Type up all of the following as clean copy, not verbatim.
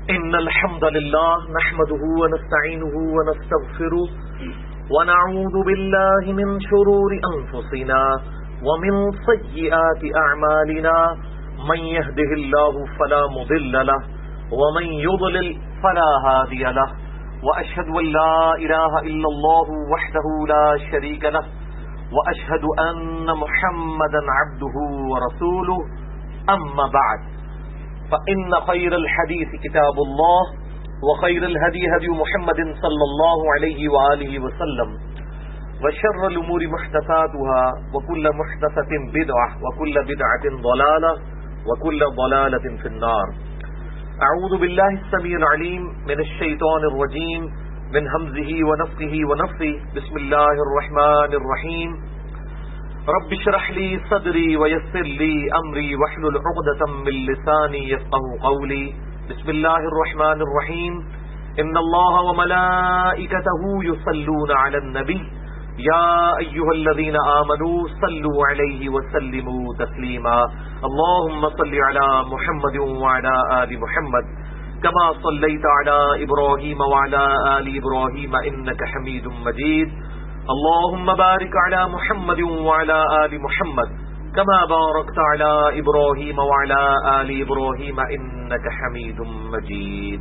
إن الحمد لله نحمده ونستعينه ونستغفره ونعوذ بالله من شرور أنفسنا ومن سيئات أعمالنا من يهده الله فلا مضل له ومن يضلل فلا هادي له وأشهد أن لا إله إلا الله وحده لا شريك له وأشهد أن محمدا عبده ورسوله أما بعد فإن خير الحديث كتاب الله وخير الهدي هدي محمد صلى الله عليه وآله وسلم وشر الأمور محدثاتها وكل محدثة بدعة وكل بدعة ضلالة وكل ضلالة في النار. أعوذ بالله السميع العليم من الشيطان الرجيم من همزه ونفخه ونفثه. بسم الله الرحمن الرحيم. رب اشرح لي صدري ويسر لي أمري واحلل عقدة من لساني يفقهوا قولي. بسم الله الرحمن الرحيم. إن الله وملائكته يصلون على النبي يا أيها الذين آمنوا صلوا عليه وسلموا تسليما. اللهم صل على محمد وعلى آل محمد كما صليت على إبراهيم وعلى آل إبراهيم إنك حميد مجيد. اللهم بارك على محمد وعلى آل محمد كما باركت على إبراهيم وعلى آل إبراهيم إنك حميد مجيد.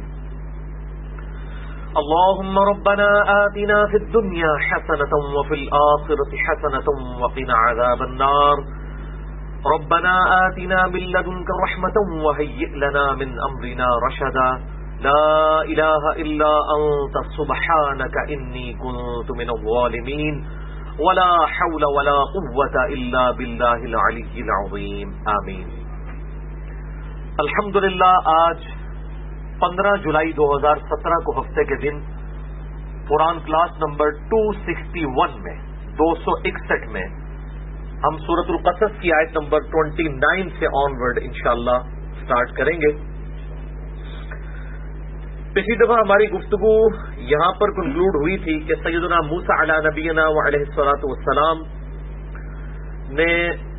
اللهم ربنا آتنا في الدنيا حسنة وفي الآخرة حسنة وقنا عذاب النار. ربنا آتنا من لدنك رحمة وهيئ لنا من أمرنا رشدا. لا إله إلا أنت سبحانك إني كنت من الظالمين. ولا حول ولا قوة إلا بالله العلي العظيم. آمین. الحمدللہ آج 15 جولائی 2017 کو ہفتے کے دن قرآن کلاس نمبر 261 میں 261 میں ہم سورۃ القصص کی آیت نمبر 29 سے آنورڈ انشاءاللہ سٹارٹ کریں گے. پچھلی دفعہ ہماری گفتگو یہاں پر کنکلوڈ ہوئی تھی کہ سیدنا موسیٰ علی نبینا وعلیہ الصلاۃ والسلام نے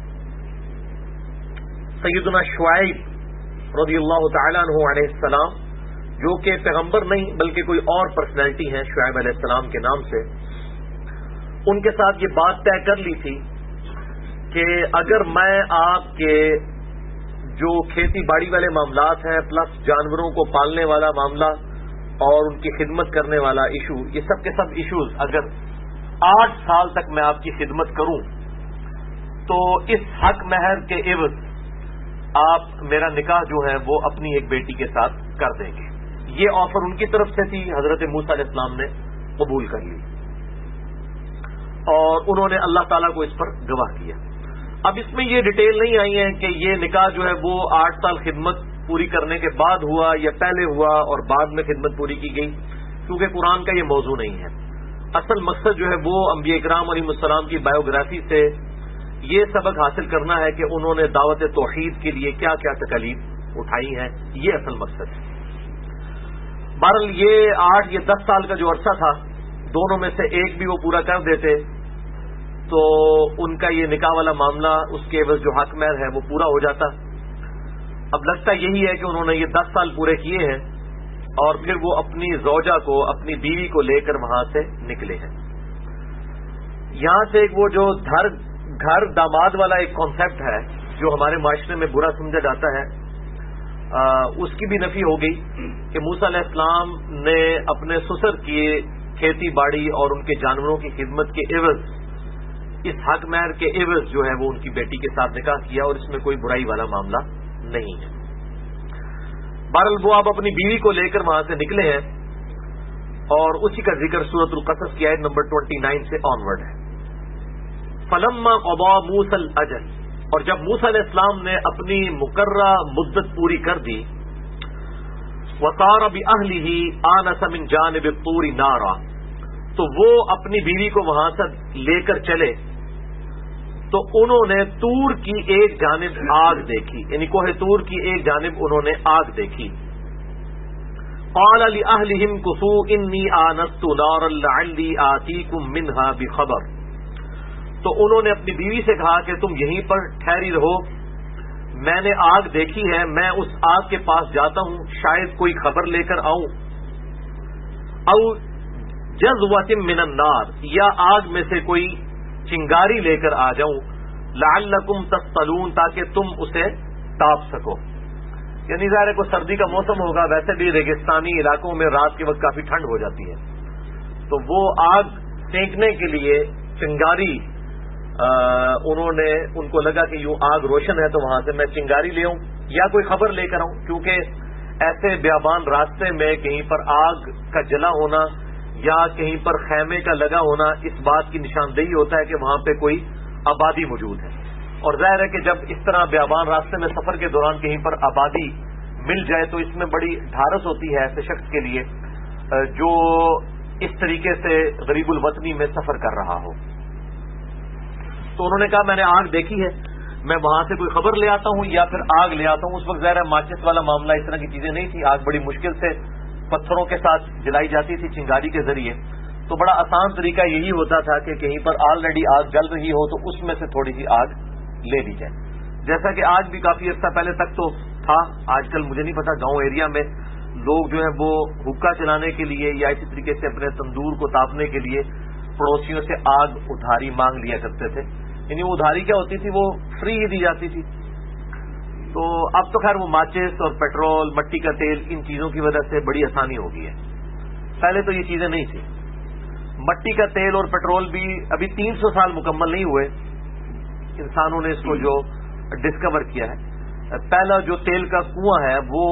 سیدنا شعیب رضی اللہ تعالیٰ عنہ علیہ السلام جو کہ پیغمبر نہیں بلکہ کوئی اور پرسنالٹی ہیں شعیب علیہ السلام کے نام سے، ان کے ساتھ یہ بات طے کر لی تھی کہ اگر میں آپ کے جو کھیتی باڑی والے معاملات ہیں پلس جانوروں کو پالنے والا معاملہ اور ان کی خدمت کرنے والا ایشو، یہ سب کے سب ایشوز اگر 8 سال تک میں آپ کی خدمت کروں تو اس حق مہر کے عوض آپ میرا نکاح جو ہے وہ اپنی ایک بیٹی کے ساتھ کر دیں گے. یہ آفر ان کی طرف سے تھی، حضرت موسیٰ علیہ السلام نے قبول کر لی اور انہوں نے اللہ تعالیٰ کو اس پر گواہ کیا. اب اس میں یہ ڈیٹیل نہیں آئی ہے کہ یہ نکاح جو ہے وہ 8 سال خدمت پوری کرنے کے بعد ہوا یا پہلے ہوا اور بعد میں خدمت پوری کی گئی، کیونکہ قرآن کا یہ موضوع نہیں ہے. اصل مقصد جو ہے وہ انبیاء اکرام علیہ السلام کی بایوگرافی سے یہ سبق حاصل کرنا ہے کہ انہوں نے دعوت توحید کے لیے کیا کیا تکالیف اٹھائی ہیں، یہ اصل مقصد ہے. بہرحال یہ 8 یا 10 سال کا جو عرصہ تھا دونوں میں سے ایک بھی وہ پورا کر دیتے تو ان کا یہ نکاح والا معاملہ اس کے عوض جو حق مہر ہے وہ پورا ہو جاتا. اب لگتا یہی ہے کہ انہوں نے یہ 10 سال پورے کیے ہیں اور پھر وہ اپنی زوجہ کو اپنی بیوی کو لے کر وہاں سے نکلے ہیں. یہاں سے ایک وہ جو گھر داماد والا ایک کانسیپٹ ہے جو ہمارے معاشرے میں برا سمجھا جاتا ہے، اس کی بھی نفی ہو گئی کہ موسیٰ علیہ السلام نے اپنے سسر کی کھیتی باڑی اور ان کے جانوروں کی خدمت کے عوض اس حق مہر کے عوض جو ہے وہ ان کی بیٹی کے ساتھ نکاح کیا اور اس میں کوئی برائی والا معاملہ نہیں ہے. بہرحال وہ آپ اپنی بیوی کو لے کر وہاں سے نکلے ہیں اور اسی کا ذکر سورۃ القصص کی آیت نمبر 29 سے آنورڈ ہے. فلما قضى موسى الاجل، اور جب موسیٰ علیہ السلام نے اپنی مقررہ مدت پوری کر دی، وصار بأهله آنس من جانب الطور نارا، تو وہ اپنی بیوی کو وہاں سے لے کر چلے تو انہوں نے طور کی ایک جانب آگ دیکھی، یعنی کوہ طور کی ایک جانب انہوں نے آگ دیکھی. قال لأهلهم كثوا إني آنست نارا لعلي آتيكم منها بخبر، تو انہوں نے اپنی بیوی سے کہا کہ تم یہیں پر ٹھہری رہو، میں نے آگ دیکھی ہے، میں اس آگ کے پاس جاتا ہوں، شاید کوئی خبر لے کر آؤں، او جذوۃ من النار، یا آگ میں سے کوئی چنگاری لے کر آ جاؤں، لعلکم تصطلون، تاکہ تم اسے تاپ سکو۔ یعنی ظاہر ہے کوئی سردی کا موسم ہوگا، ویسے بھی ریگستانی علاقوں میں رات کے وقت کافی ٹھنڈ ہو جاتی ہے، تو وہ آگ سینکنے کے لیے چنگاری انہوں نے، ان کو لگا کہ یوں آگ روشن ہے تو وہاں سے میں چنگاری لے آؤں یا کوئی خبر لے کر آؤں، کیونکہ ایسے بیابان راستے میں کہیں پر آگ کا جلا ہونا یا کہیں پر خیمے کا لگا ہونا اس بات کی نشاندہی ہوتا ہے کہ وہاں پہ کوئی آبادی موجود ہے، اور ظاہر ہے کہ جب اس طرح بیابان راستے میں سفر کے دوران کہیں پر آبادی مل جائے تو اس میں بڑی ڈھارس ہوتی ہے ایسے شخص کے لیے جو اس طریقے سے غریب الوطنی میں سفر کر رہا ہو۔ تو انہوں نے کہا میں نے آگ دیکھی ہے، میں وہاں سے کوئی خبر لے آتا ہوں یا پھر آگ لے آتا ہوں۔ اس وقت ظاہر ہے ماچس والا معاملہ، اس طرح کی چیزیں نہیں تھی، آگ بڑی مشکل سے پتھروں کے ساتھ جلائی جاتی تھی چنگاری کے ذریعے، تو بڑا آسان طریقہ یہی ہوتا تھا کہ کہیں پر آلریڈی آگ جل رہی ہو تو اس میں سے تھوڑی سی آگ لے لی جائے، جیسا کہ آج بھی کافی عرصہ پہلے تک تو تھا، آج کل مجھے نہیں پتا، گاؤں ایریا میں لوگ جو ہیں وہ حکا چلانے کے لیے یا اسی طریقے سے اپنے تندور کو تاپنے کے لیے پڑوسیوں سے آگ ادھاری مانگ لیا کرتے تھے، یعنی وہ ادھاری کیا ہوتی تھی، وہ فری ہی دی جاتی تھی۔ تو اب تو خیر وہ ماچس اور پیٹرول، مٹی کا تیل، ان چیزوں کی وجہ سے بڑی آسانی ہو گئی ہے، پہلے تو یہ چیزیں نہیں تھی۔ مٹی کا تیل اور پیٹرول بھی ابھی 300 سال مکمل نہیں ہوئے انسانوں نے اس کو جو ڈسکور کیا ہے۔ پہلا جو تیل کا کنواں ہے وہ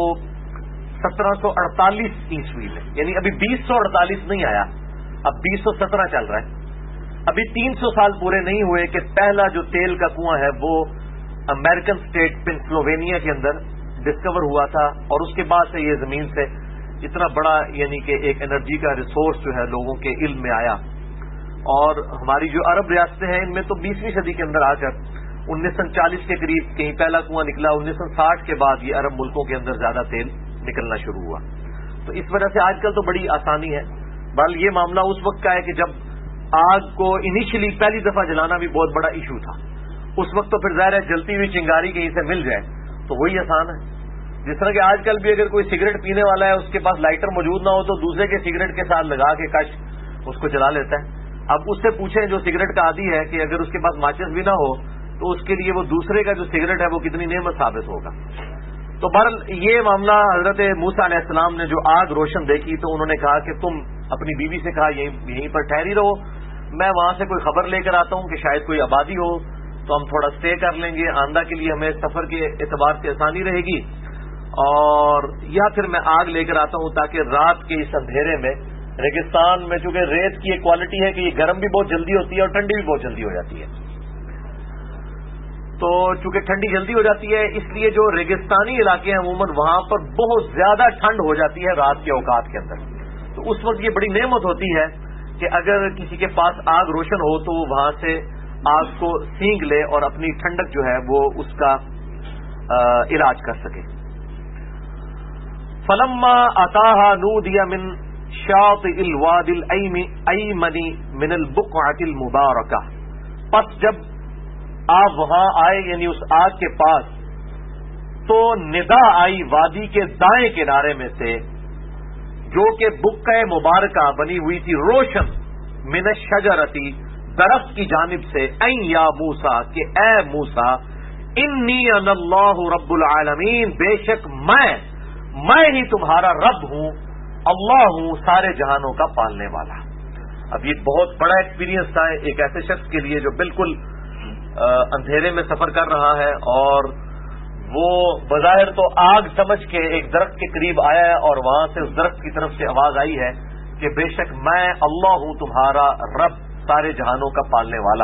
1748 عیسوی میں، یعنی ابھی 2048 نہیں آیا، اب 2017 چل رہا ہے، ابھی 300 سال پورے نہیں ہوئے کہ پہلا جو تیل کا کنواں ہے وہ امریکن اسٹیٹ پنسلوینیا کے اندر ڈسکور ہوا تھا، اور اس کے بعد سے یہ زمین سے اتنا بڑا یعنی کہ ایک انرجی کا ریسورس جو ہے لوگوں کے علم میں آیا، اور ہماری جو عرب ریاستیں ہیں ان میں تو 20ویں صدی کے اندر آ کر 1940 کے قریب کہیں پہلا کنواں نکلا، 1960 کے بعد یہ عرب ملکوں کے اندر زیادہ تیل نکلنا شروع ہوا، تو اس وجہ سے آج کل تو بڑی آسانی ہے۔ بہرحال یہ معاملہ اس وقت کا ہے کہ جب آگ کو انیشلی پہلی دفعہ جلانا بھی بہت بڑا ایشو تھا، اس وقت تو پھر ظاہر ہے جلتی ہوئی چنگاری کہیں سے مل جائے تو وہی آسان ہے۔ جس طرح کہ آج کل بھی اگر کوئی سگریٹ پینے والا ہے، اس کے پاس لائٹر موجود نہ ہو تو دوسرے کے سگریٹ کے ساتھ لگا کے کش اس کو جلا لیتا ہے۔ اب اس سے پوچھیں جو سگریٹ کا عادی ہے کہ اگر اس کے پاس ماچس بھی نہ ہو تو اس کے لیے وہ دوسرے کا جو سگریٹ ہے وہ کتنی نعمت ثابت ہوگا۔ تو بہرحال یہ معاملہ حضرت موسیٰ علیہ السلام نے جو آگ روشن دیکھی تو انہوں نے کہا کہ تم اپنی بیوی سے کہا یہیں پر ٹھہری رہو، میں وہاں سے کوئی خبر لے کر آتا ہوں کہ شاید کوئی آبادی ہو تو ہم تھوڑا اسٹے کر لیں گے، آئندہ کے لیے ہمیں سفر کے اعتبار سے آسانی رہے گی، اور یا پھر میں آگ لے کر آتا ہوں تاکہ رات کے اس اندھیرے میں، ریگستان میں چونکہ ریت کی ایک کوالٹی ہے کہ یہ گرم بھی بہت جلدی ہوتی ہے اور ٹھنڈی بھی بہت جلدی ہو جاتی ہے، تو چونکہ ٹھنڈی جلدی ہو جاتی ہے اس لیے جو ریگستانی علاقے ہیں عموماً وہاں پر بہت زیادہ ٹھنڈ ہو جاتی ہے رات کے اوقات کے اندر، تو اس وقت یہ بڑی نعمت ہوتی ہے کہ اگر کسی کے پاس آگ روشن ہو تو وہ وہاں سے آگ کو سینگ لے اور اپنی ٹھنڈک جو ہے وہ اس کا علاج کر سکے۔ فلما اتاها نودي من شاطئ الوادي الايمن من البقعة المباركة، پس جب آپ وہاں آئے یعنی اس آگ کے پاس تو ندا آئی وادی کے دائیں کنارے میں سے جو کہ بقعہ مبارکہ بنی ہوئی تھی روشن، من الشجرتی درخت کی جانب سے، این یا موسیٰ کہ اے موسیٰ، انی انا اللہ رب العالمین، بے شک میں ہی تمہارا رب ہوں، اللہ ہوں سارے جہانوں کا پالنے والا۔ اب یہ بہت بڑا ایکسپیرینس تھا ایک ایسے شخص کے لیے جو بالکل اندھیرے میں سفر کر رہا ہے، اور وہ بظاہر تو آگ سمجھ کے ایک درخت کے قریب آیا ہے اور وہاں سے اس درخت کی طرف سے آواز آئی ہے کہ بے شک میں اللہ ہوں تمہارا رب سارے جہانوں کا پالنے والا۔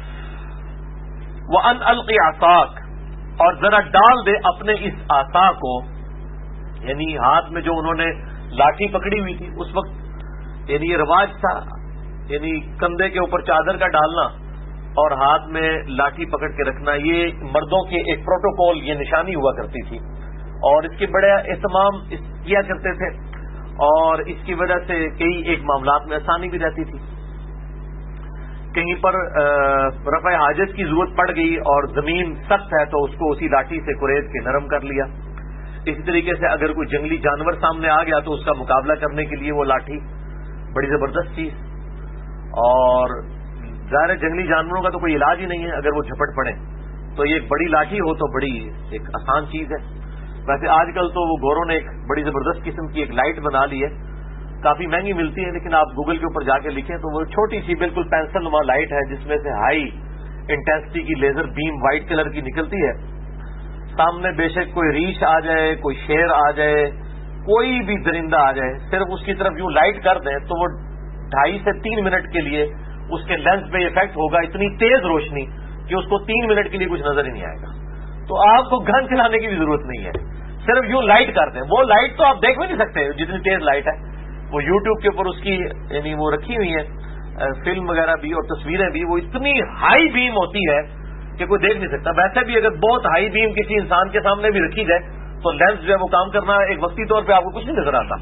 وَأَنْ أَلْقِ عَصَاكَ، اور ذرا ڈال دے اپنے اس عصا کو، یعنی ہاتھ میں جو انہوں نے لاٹھی پکڑی ہوئی تھی اس وقت، یعنی یہ رواج تھا، یعنی کندھے کے اوپر چادر کا ڈالنا اور ہاتھ میں لاٹھی پکڑ کے رکھنا، یہ مردوں کے ایک پروٹوکول، یہ نشانی ہوا کرتی تھی، اور اس کے بڑے اہتمام کیا کرتے تھے، اور اس کی وجہ سے کئی ایک معاملات میں آسانی بھی رہتی تھی۔ کہیں پر رفع حاجت کی ضرورت پڑ گئی اور زمین سخت ہے تو اس کو اسی لاٹھی سے کریز کے نرم کر لیا. اسی طریقے سے اگر کوئی جنگلی جانور سامنے آ گیا تو اس کا مقابلہ کرنے کے لیے وہ لاٹھی بڑی زبردست چیز. اور ظاہر جنگلی جانوروں کا تو کوئی علاج ہی نہیں ہے, اگر وہ جھپٹ پڑے تو یہ ایک بڑی لاٹھی ہو تو بڑی ایک آسان چیز ہے. ویسے آج کل تو وہ گوروں نے ایک بڑی زبردست قسم کی ایک لائٹ بنا لی ہے, کافی مہنگی ملتی ہے, لیکن آپ گوگل کے اوپر جا کے لکھیں تو وہ چھوٹی سی بالکل پینسل نما لائٹ ہے جس میں سے ہائی انٹینسٹی کی لیزر بیم وائٹ کلر کی نکلتی ہے. سامنے بے شک کوئی ریچھ آ جائے, کوئی شیر آ جائے, کوئی بھی درندہ آ جائے, صرف اس کی طرف یوں لائٹ کر دیں تو وہ 2.5 سے 3 منٹ کے لیے اس کے لینس پہ افیکٹ ہوگا, اتنی تیز روشنی کہ اس کو 3 منٹ کے لیے کچھ نظر ہی نہیں آئے گا. تو آپ کو گن چلانے کی بھی ضرورت نہیں ہے, صرف یوں لائٹ کر دیں. وہ لائٹ تو آپ دیکھ بھی نہیں سکتے جتنی تیز لائٹ ہے. وہ یوٹیوب کے اوپر اس کی یعنی وہ رکھی ہوئی ہے فلم وغیرہ بھی اور تصویریں بھی, وہ اتنی ہائی بیم ہوتی ہے کہ کوئی دیکھ نہیں سکتا. ویسے بھی اگر بہت ہائی بیم کسی انسان کے سامنے بھی رکھی جائے تو لینس جو ہے وہ کام کرنا ایک وقتی طور پہ آپ کو کچھ نہیں نظر آتا.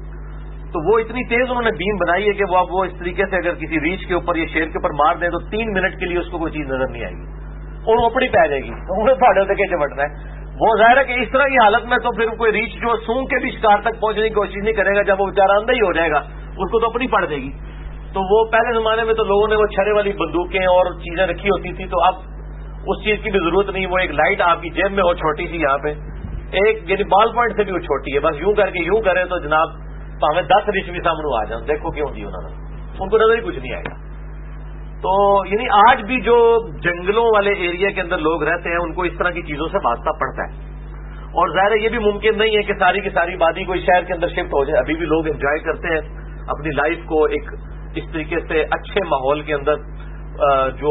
تو وہ اتنی تیز انہوں نے بیم بنائی ہے کہ وہ اب وہ اس طریقے سے اگر کسی ریچھ کے اوپر یا شیر کے اوپر مار دیں تو 3 منٹ کے لیے اس کو کوئی چیز نظر نہیں آئے گی اور اوپڑی پہ آ جائے گی, انہیں پہاڑوں سے کیسے بٹنا ہے. وہ ظاہر ہے کہ اس طرح کی حالت میں تو پھر کوئی ریچھ جو سونگ کے بھی شکار تک پہنچنے کی کوشش نہیں کرے گا, جب وہ بیچارہ اندھا ہی ہو جائے گا اس کو تو اپنی پڑ دے گی. تو وہ پہلے زمانے میں تو لوگوں نے وہ چھڑے والی بندوقیں اور چیزیں رکھی ہوتی تھی, تو اب اس چیز کی بھی ضرورت نہیں. وہ ایک لائٹ آپ کی جیب میں ہو چھوٹی سی یہاں پہ ایک یعنی بال پوائنٹ سے بھی وہ چھوٹی ہے, بس یوں کر کے یوں کرے تو جناب ہمیں 10 ریچھ بھی سامنے آ جائیں, دیکھو کیوں دی انہوں نے, ان کو نظر ہی کچھ نہیں آئے گا. تو یعنی آج بھی جو جنگلوں والے ایریا کے اندر لوگ رہتے ہیں ان کو اس طرح کی چیزوں سے واسطہ پڑتا ہے. اور ظاہر یہ بھی ممکن نہیں ہے کہ ساری کی ساری آبادی کوئی شہر کے اندر شفٹ ہو جائے. ابھی بھی لوگ انجوائے کرتے ہیں اپنی لائف کو ایک اس طریقے سے اچھے ماحول کے اندر, جو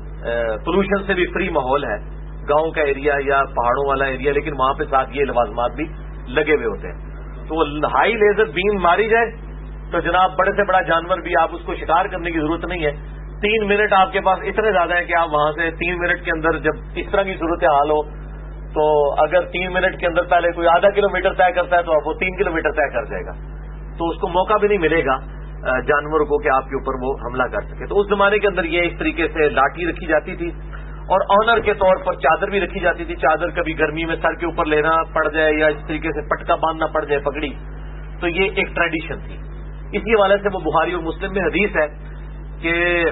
پولوشن سے بھی فری ماحول ہے, گاؤں کا ایریا یا پہاڑوں والا ایریا, لیکن وہاں پہ ساتھ یہ لوازمات بھی لگے ہوئے ہوتے ہیں. تو وہ ہائی لیزر بیم ماری جائے تو جناب بڑے سے بڑا جانور بھی آپ اس کو شکار کرنے کی ضرورت نہیں ہے. 3 منٹ آپ کے پاس اتنے زیادہ ہیں کہ آپ وہاں سے 3 منٹ کے اندر, جب اس طرح کی صورت حال ہو تو اگر 3 منٹ کے اندر پہلے کوئی ½ کلومیٹر طے کرتا ہے تو اب وہ 3 کلومیٹر طے کر جائے گا. تو اس کو موقع بھی نہیں ملے گا جانور کو کہ آپ کے اوپر وہ حملہ کر سکے. تو اس زمانے کے اندر یہ اس طریقے سے لاٹھی رکھی جاتی تھی اور آنر کے طور پر چادر بھی رکھی جاتی تھی. چادر کبھی گرمی میں سر کے اوپر لینا پڑ جائے یا اس طریقے سے پٹکا باندھنا پڑ جائے پگڑی, تو یہ ایک ٹریڈیشن تھی. اسی حوالے سے وہ بخاری اور مسلم میں حدیث ہے کہ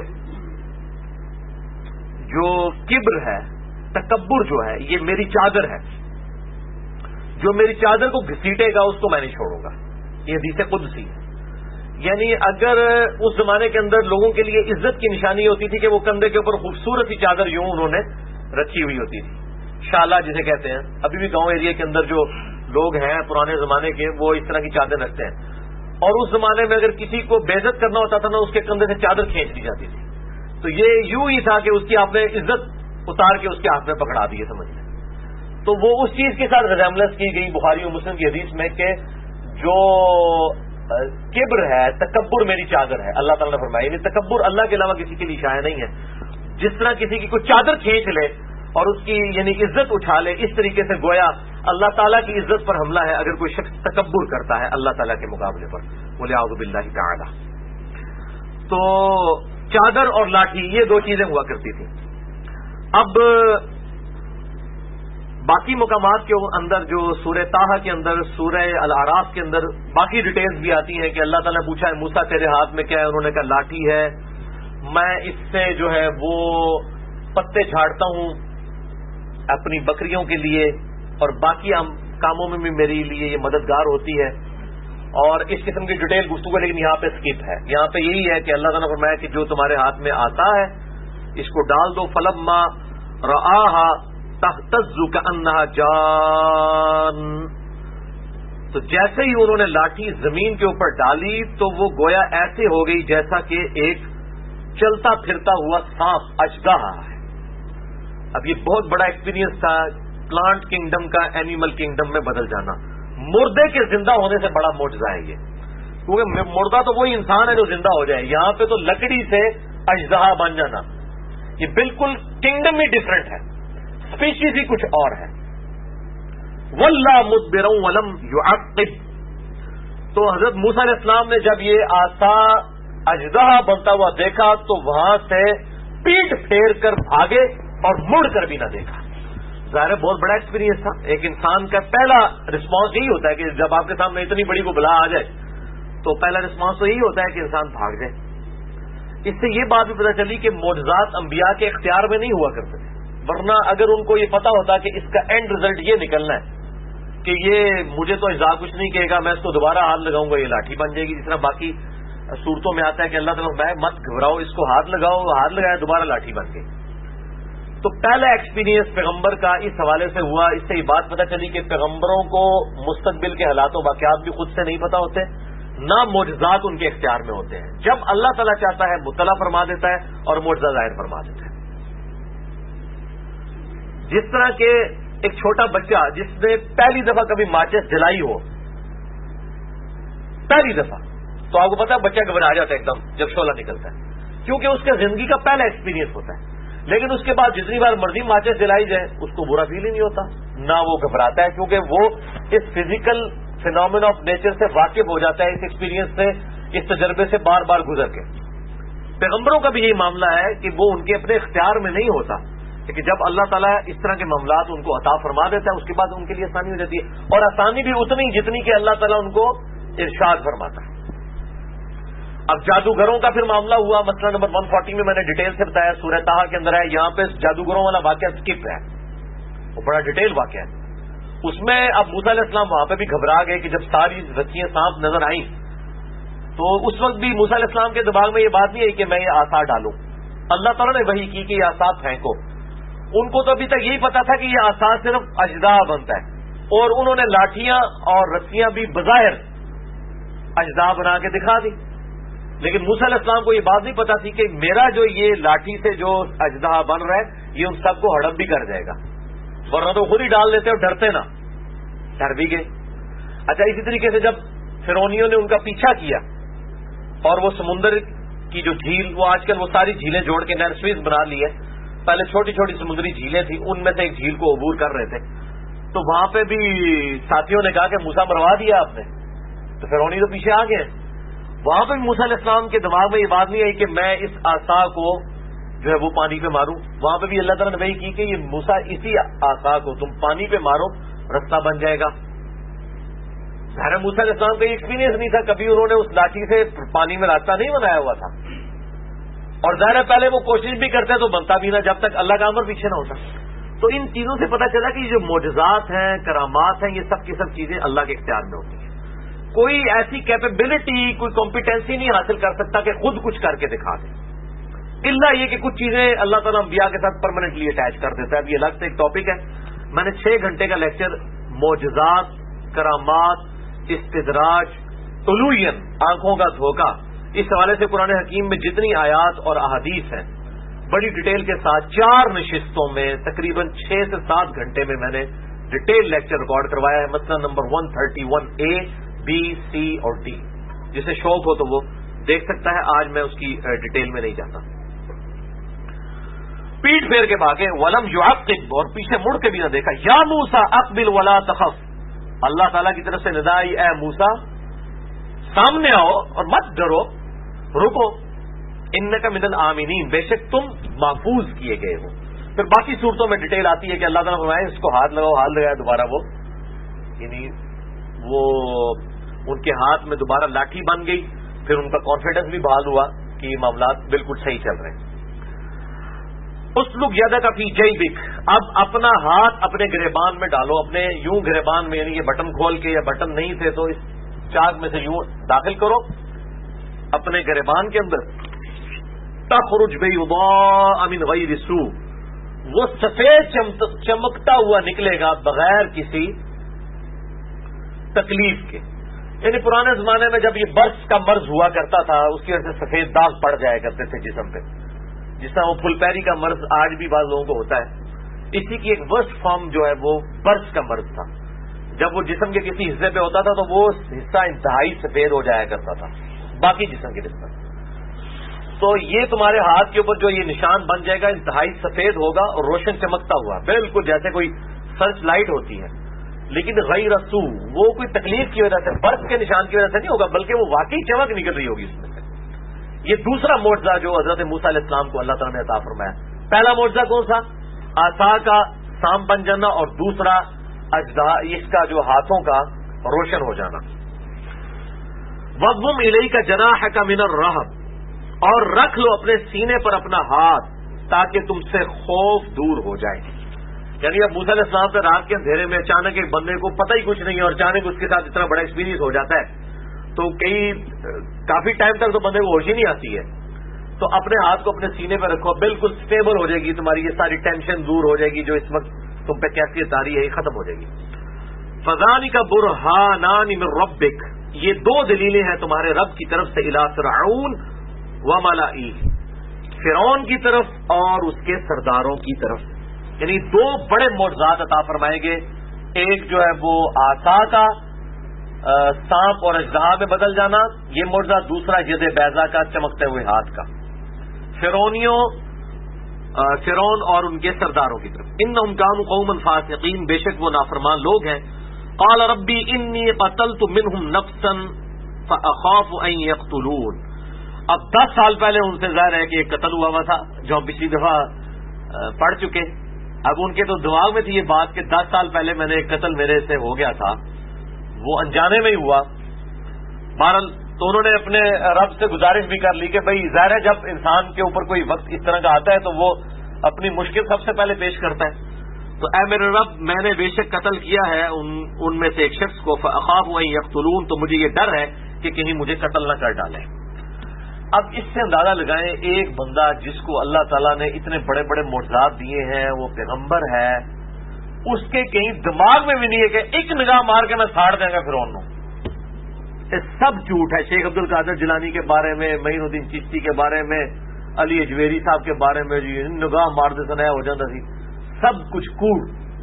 جو کبر ہے, تکبر جو ہے, یہ میری چادر ہے, جو میری چادر کو گھسیٹے گا اس کو میں نہیں چھوڑوں گا. یہ حدیث قدسی ہے. یعنی اگر اس زمانے کے اندر لوگوں کے لیے عزت کی نشانی ہوتی تھی کہ وہ کندھے کے اوپر خوبصورت سی چادر یوں انہوں نے رکھی ہوئی ہوتی تھی, شالا جسے کہتے ہیں. ابھی بھی گاؤں ایریا کے اندر جو لوگ ہیں پرانے زمانے کے وہ اس طرح کی چادر رکھتے ہیں. اور اس زمانے میں اگر کسی کو بے عزت کرنا ہوتا تھا نا, اس کے کندھے سے چادر کھینچ لی جاتی تھی. تو یہ یوں ہی تھا کہ اس کی آپ نے عزت اتار کے اس کے ہاتھ میں پکڑا دی, سمجھ لیں. تو وہ اس چیز کے ساتھ ریزیمبلنس کی گئی بخاری و مسلم کی حدیث میں کہ جو کبر ہے, تکبر میری چادر ہے. اللہ تعالیٰ نے فرمایا یعنی تکبر اللہ کے علاوہ کسی کے لیے شائع نہیں ہے. جس طرح کسی کی کوئی چادر کھینچ لے اور اس کی یعنی عزت اٹھا لے, اس طریقے سے گویا اللہ تعالیٰ کی عزت پر حملہ ہے اگر کوئی شخص تکبر کرتا ہے اللہ تعالیٰ کے مقابلے پر. بولے اعوذ باللہ تعالی. تو چادر اور لاٹھی یہ 2 چیزیں ہوا کرتی تھیں. اب باقی مقامات کے اندر جو سورہ طٰہٰ کے اندر, سورہ الاعراف کے اندر باقی ڈیٹیلز بھی آتی ہیں کہ اللہ تعالیٰ نے پوچھا ہے موسیٰ تیرے ہاتھ میں کیا ہے, انہوں نے کہا لاٹھی ہے, میں اس سے جو ہے وہ پتے جھاڑتا ہوں اپنی بکریوں کے لیے اور باقی کاموں میں بھی میرے لیے یہ مددگار ہوتی ہے. اور اس قسم کی ڈیٹیل گفتگو لیکن یہاں پہ اسکپ ہے. یہاں پہ یہی ہے کہ اللہ تعالیٰ نے فرمایا کہ جو تمہارے ہاتھ میں آتا ہے اس کو ڈال دو. فلما رآہا تہتز کأنہا جان, تو جیسے ہی انہوں نے لاٹھی زمین کے اوپر ڈالی تو وہ گویا ایسے ہو گئی جیسا کہ ایک چلتا پھرتا ہوا سانپ اشگاہ ہے. اب یہ بہت بڑا ایکسپیرینس تھا پلانٹ کنگڈم کا اینیمل کنگڈم میں بدل جانا. مردے کے زندہ ہونے سے بڑا معجزہ ہے یہ, کیونکہ مردہ تو وہی انسان ہے جو زندہ ہو جائے. یہاں پہ تو لکڑی سے اژدہا بن جانا, یہ بالکل کنگڈم ہی ڈفرنٹ ہے, اسپیشیز ہی کچھ اور ہے. واللہ مدبرا ولم یعقب. تو حضرت موسیٰ علیہ السلام نے جب یہ آسا اژدہا بنتا ہوا دیکھا تو وہاں سے پیٹ پھیر کر بھاگے اور مڑ کر بھی نہ دیکھا. ظاہر بہت بڑا ایکسپیرینس تھا. ایک انسان کا پہلا رسپانس یہی ہوتا ہے کہ جب آپ کے سامنے اتنی بڑی کو بلا آ جائے تو پہلا رسپانس تو یہی ہوتا ہے کہ انسان بھاگ جائے. اس سے یہ بات بھی پتہ چلی کہ معجزات انبیاء کے اختیار میں نہیں ہوا کرتے تھے، ورنہ اگر ان کو یہ پتا ہوتا کہ اس کا اینڈ رزلٹ یہ نکلنا ہے کہ یہ مجھے تو اجزا کچھ نہیں کہے گا، میں اس کو دوبارہ ہاتھ لگاؤں گا یہ لاٹھی بن جائے گی، جس طرح باقی صورتوں میں آتا ہے کہ اللہ تعالیٰ میں مت گھبراؤ، اس کو ہاتھ لگاؤ، ہاتھ لگایا دوبارہ لاٹھی بن گئی. تو پہلا ایکسپیرینس پیغمبر کا اس حوالے سے ہوا. اس سے یہ بات پتہ چلی کہ پیغمبروں کو مستقبل کے حالات و واقعات بھی خود سے نہیں پتہ ہوتے، نہ معجزات ان کے اختیار میں ہوتے ہیں. جب اللہ تعالیٰ چاہتا ہے مطلع فرما دیتا ہے اور معجزہ ظاہر فرما دیتا ہے. جس طرح کہ ایک چھوٹا بچہ جس نے پہلی دفعہ کبھی ماچس جلائی ہو، پہلی دفعہ، تو آپ کو پتا ہے بچہ گھبرا جاتا ہے ایک دم جب شعلہ نکلتا ہے، کیونکہ اس کے زندگی کا پہلا ایکسپیرینس ہوتا ہے. لیکن اس کے بعد جتنی بار مرضی ماچس جلائی جائے اس کو برا فیل ہی نہیں ہوتا، نہ وہ گھبراتا ہے، کیونکہ وہ اس فزیکل فینومینا آف نیچر سے واقف ہو جاتا ہے، اس ایکسپیرینس سے، اس تجربے سے بار بار گزر کے. پیغمبروں کا بھی یہی معاملہ ہے کہ وہ ان کے اپنے اختیار میں نہیں ہوتا، لیکن جب اللہ تعالیٰ اس طرح کے معاملات ان کو عطا فرما دیتا ہے اس کے بعد ان کے لیے آسانی ہو جاتی ہے، اور آسانی بھی اتنی جتنی کہ اللہ تعالیٰ ان کو ارشاد فرماتا ہے. اب جادوگروں کا پھر معاملہ ہوا، مسئلہ نمبر 140 میں نے ڈیٹیل سے بتایا، سورہ طٰہٰ کے اندر ہے. یہاں پہ جادوگروں والا واقعہ سکپ ہے، وہ بڑا ڈیٹیل واقعہ ہے. اس میں اب موسیٰ علیہ السلام وہاں پہ بھی گھبرا گئے کہ جب ساری رسیاں سانپ نظر آئیں تو اس وقت بھی موسیٰ علیہ السلام کے دماغ میں یہ بات نہیں آئی کہ میں یہ عصا ڈالوں. اللہ تعالیٰ نے وحی کی کہ یہ عصا پھینکو. ان کو تو ابھی تک یہی پتا تھا کہ یہ عصا صرف اجزاء بنتا ہے، اور انہوں نے لاٹھیاں اور رسیاں بھی بظاہر اجزاء بنا کے دکھا دی. لیکن موسیٰ علیہ السلام کو یہ بات نہیں پتا تھی کہ میرا جو یہ لاٹھی سے جو اجزاء بن رہا ہے یہ ان سب کو ہڑپ بھی کر جائے گا، ورنہ تو خود ہی ڈال دیتے اور ڈرتے نا، ڈر بھی گئے. اچھا، اسی طریقے سے جب فرعونیوں نے ان کا پیچھا کیا اور وہ سمندر کی جو جھیل، وہ آج کل وہ ساری جھیلیں جوڑ کے نہر سوئز بنا لی ہے، پہلے چھوٹی چھوٹی سمندری جھیلیں تھیں، ان میں سے ایک جھیل کو عبور کر رہے تھے، تو وہاں پہ بھی ساتھیوں نے کہا کہ موسیٰ مروا دیا آپ نے، تو فرعونی تو پیچھے آ گئے. وہاں پہ بھی موسیٰ علیہ السلام کے دماغ میں یہ بات نہیں آئی کہ میں اس عصا کو جو ہے وہ پانی پہ ماروں. وہاں پہ بھی اللہ تعالیٰ نے وہی کی کہ یہ موسیٰ اسی عصا کو تم پانی پہ مارو، رستہ بن جائے گا. ظاہر موسیٰ علیہ السلام کا یہ ایکسپیرینس نہیں تھا، کبھی انہوں نے اس لاٹھی سے پانی میں راستہ نہیں بنایا ہوا تھا، اور ظاہر پہلے وہ کوشش بھی کرتے تو بنتا بھی نہ جب تک اللہ کا امر پیچھے نہ ہوتا. تو ان چیزوں سے پتہ چلا کہ یہ جو معجزات ہیں، کرامات ہیں، یہ سب کی سب چیزیں اللہ کے اختیار میں ہوتی ہیں. کوئی ایسی کیپیبلٹی، کوئی کمپیٹنسی نہیں حاصل کر سکتا کہ خود کچھ کر کے دکھا دے، الا یہ کہ کچھ چیزیں اللہ تعالیٰ انبیاء کے ساتھ پرماننٹلی اٹیچ کر دیتا ہے. اب یہ الگ سے ایک ٹاپک ہے. میں نے 6 گھنٹے کا لیکچر معجزات، کرامات، استدراج، علوین، آنکھوں کا دھوکہ، اس حوالے سے قرآن حکیم میں جتنی آیات اور احادیث ہیں بڑی ڈیٹیل کے ساتھ 4 نشستوں میں تقریباً 6 سے 7 گھنٹے میں نے ڈیٹیل لیکچر ریکارڈ کروایا ہے. مثلا نمبر 131A، B، C اور D. جسے شوق ہو تو وہ دیکھ سکتا ہے. آج میں اس کی ڈیٹیل میں نہیں جاتا. پیٹ پھیر کے بھاگے، ولم یعقب، اور پیچھے مڑ کے بھی نہ دیکھا. یا موسیٰ اقبل ولا تخف، اللہ تعالیٰ کی طرف سے ندا آئی، اے موسیٰ سامنے آؤ اور مت ڈرو، رکو، انک من الآمنین، بے شک تم محفوظ کیے گئے ہو. پھر باقی صورتوں میں ڈیٹیل آتی ہے کہ اللہ تعالیٰ فرمائے اس کو ہاتھ لگاؤ، ہاتھ لگایا دوبارہ وہ، یعنی وہ ان کے ہاتھ میں دوبارہ لاٹھی بن گئی. پھر ان کا کانفیڈنس بھی بحال ہوا کہ یہ معاملات بالکل صحیح چل رہے ہیں. اسلک یدک فی جیبک، اب اپنا ہاتھ اپنے گریبان میں ڈالو، اپنے یوں گریبان میں، یعنی یہ بٹن کھول کے، یا بٹن نہیں تھے تو اس چاک میں سے یوں داخل کرو اپنے گریبان کے اندر. تخرج بیضاء من غیر سوء، وہ سفید چمکتا ہوا نکلے گا بغیر کسی تکلیف کے. یعنی پرانے زمانے میں جب یہ برس کا مرض ہوا کرتا تھا اس کی وجہ سے سفید داغ پڑ جایا کرتے تھے جسم پہ، جس طرح وہ پھل پیری کا مرض آج بھی بعض لوگوں کو ہوتا ہے. اسی کی ایک ورسٹ فارم جو ہے وہ برس کا مرض تھا. جب وہ جسم کے کسی حصے پہ ہوتا تھا تو وہ حصہ انتہائی سفید ہو جایا کرتا تھا باقی جسم کے نسبت. تو یہ تمہارے ہاتھ کے اوپر جو یہ نشان بن جائے گا انتہائی سفید ہوگا اور روشن چمکتا ہوا، بالکل جیسے کوئی سرچ لائٹ ہوتی ہے. لیکن غیر سو، وہ کوئی تکلیف کی وجہ سے، برف کے نشان کی وجہ سے نہیں ہوگا، بلکہ وہ واقعی چمک نکل رہی ہوگی اس میں سے. یہ دوسرا معجزہ جو حضرت موسیٰ علیہ السلام کو اللہ تعالیٰ نے عطا فرمایا. پہلا معجزہ کون سا؟ عصا کا سام بن جانا، اور دوسرا اجزا اس کا جو ہاتھوں کا روشن ہو جانا. وَضْمُمْ إِلَيْكَ جَنَاحَكَ مِنَ الرَّهْبِ، اور رکھ لو اپنے سینے پر اپنا ہاتھ تاکہ تم سے خوف دور ہو جائے. یعنی اب موسیٰ علیہ السلام سے رات کے اندھیرے میں اچانک ایک بندے کو پتہ ہی کچھ نہیں ہے اور اچانک اس کے ساتھ اتنا بڑا ایکسپیرینس ہو جاتا ہے تو کافی ٹائم تک تو بندے کو ہوش ہی نہیں آتی ہے. تو اپنے ہاتھ کو اپنے سینے پہ رکھو، بالکل سٹیبل ہو جائے گی تمہاری یہ ساری ٹینشن دور ہو جائے گی جو اس وقت تم پہ کیفیت آ رہی ہے، یہ ختم ہو جائے گی. فَذَلِكَ بُرْهَانَانِ مِن رَبِّكَ، یہ دو دلیلیں ہیں تمہارے رب کی طرف سے، اِلیٰ فِرْعَوْنَ وَمَلَئِهِ، فرعون کی طرف اور اس کے سرداروں کی طرف. یعنی دو بڑے معجزات عطا فرمائیں گے. ایک جو ہے وہ عصا کا سانپ اور اژدہا میں بدل جانا یہ معجزہ، دوسرا ید بیضا کا چمکتے ہوئے ہاتھ کا. فرعون اور ان کے سرداروں کی طرف. انہم کانوا قوما فاسقین، بے شک وہ نافرمان لوگ ہیں. قال ربی انی قتلت منہم نفسا فاخاف ان یقتلون. اب 10 سال پہلے ان سے ظاہر ہے کہ ایک قتل ہوا تھا جو ہم پچھلی دفعہ پڑھ چکے. اب ان کے تو دماغ میں تھی یہ بات کہ 10 سال پہلے میں نے ایک قتل میرے سے ہو گیا تھا، وہ انجانے میں ہی ہوا. بہرحال تو انہوں نے اپنے رب سے گزارش بھی کر لی کہ بھائی ظاہر ہے جب انسان کے اوپر کوئی وقت اس طرح کا آتا ہے تو وہ اپنی مشکل سب سے پہلے پیش کرتا ہے. تو اے میرے رب، میں نے بے شک قتل کیا ہے ان میں سے ایک شخص کو، فاخاف ان یقتلون، تو مجھے یہ ڈر ہے کہ کہیں مجھے قتل نہ کر ڈالیں. اب اس سے اندازہ لگائیں ایک بندہ جس کو اللہ تعالیٰ نے اتنے بڑے بڑے معجزات دیے ہیں، وہ پیغمبر ہے، اس کے کہیں دماغ میں بھی نہیں ہے کہ ایک نگاہ مار کے میں ساڑ دیں گا فرعون کو. یہ سب جھوٹ ہے. شیخ عبد القادر جیلانی کے بارے میں، معین الدین چشتی کے بارے میں، علی اجویری صاحب کے بارے میں جی نگاہ مار دے سنایا ہو جاتا سی، سب کچھ کوڑ.